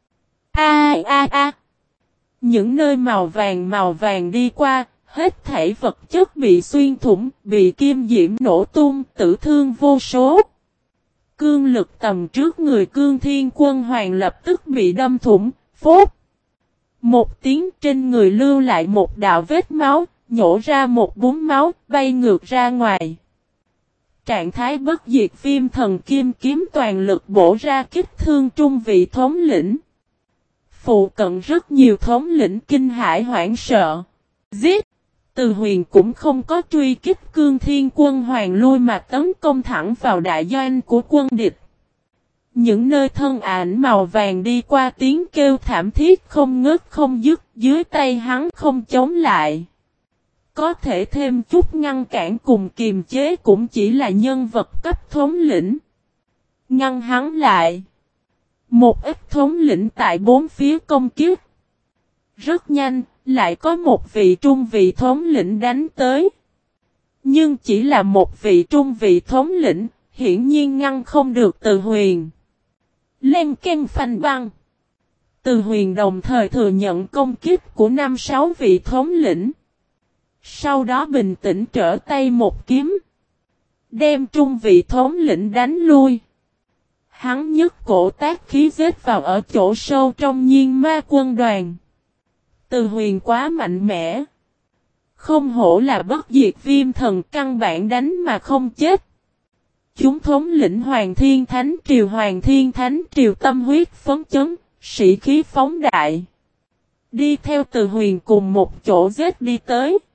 S1: A a a. Những nơi màu vàng màu vàng đi qua, hết thảy vật chất bị xuyên thủng, bị kim diễm nổ tung, tử thương vô số. Cương lực tầm trước người Cương Thiên Quân Hoàng lập tức bị đâm thủng, phốt. Một tiếng trên người lưu lại một đạo vết máu, nhổ ra một búng máu, bay ngược ra ngoài. Trạng thái bất diệt viêm thần kim kiếm toàn lực bổ ra kích thương trung vị thống lĩnh. Phụ cận rất nhiều thống lĩnh kinh hãi hoảng sợ. Giết! Từ Huyền cũng không có truy kích Cương Thiên Quân Hoàng lui mà tấn công thẳng vào đại doanh của quân địch. Những nơi thân ảnh màu vàng đi qua tiếng kêu thảm thiết không ngớt không dứt, dưới tay hắn không chống lại. Có thể thêm chút ngăn cản cùng kiềm chế cũng chỉ là nhân vật cấp thống lĩnh. Ngăn hắn lại. Một ít thống lĩnh tại bốn phía công kiếp. Rất nhanh, lại có một vị trung vị thống lĩnh đánh tới. Nhưng chỉ là một vị trung vị thống lĩnh, hiển nhiên ngăn không được Từ Huyền. Len ken phanh băng. Từ Huyền đồng thời thừa nhận công kích của năm sáu vị thống lĩnh. Sau đó bình tĩnh trở tay một kiếm. Đem trung vị thống lĩnh đánh lui. Hắn nhấc cổ tác khí giết vào ở chỗ sâu trong nhiên ma quân đoàn. Từ Huyền quá mạnh mẽ. Không hổ là bất diệt viêm thần căn bản đánh mà không chết. Chúng thống lĩnh Hoàng Thiên Thánh Triều Hoàng Thiên Thánh Triều tâm huyết phấn chấn, sĩ khí phóng đại. Đi theo Từ Huyền cùng một chỗ giết đi tới.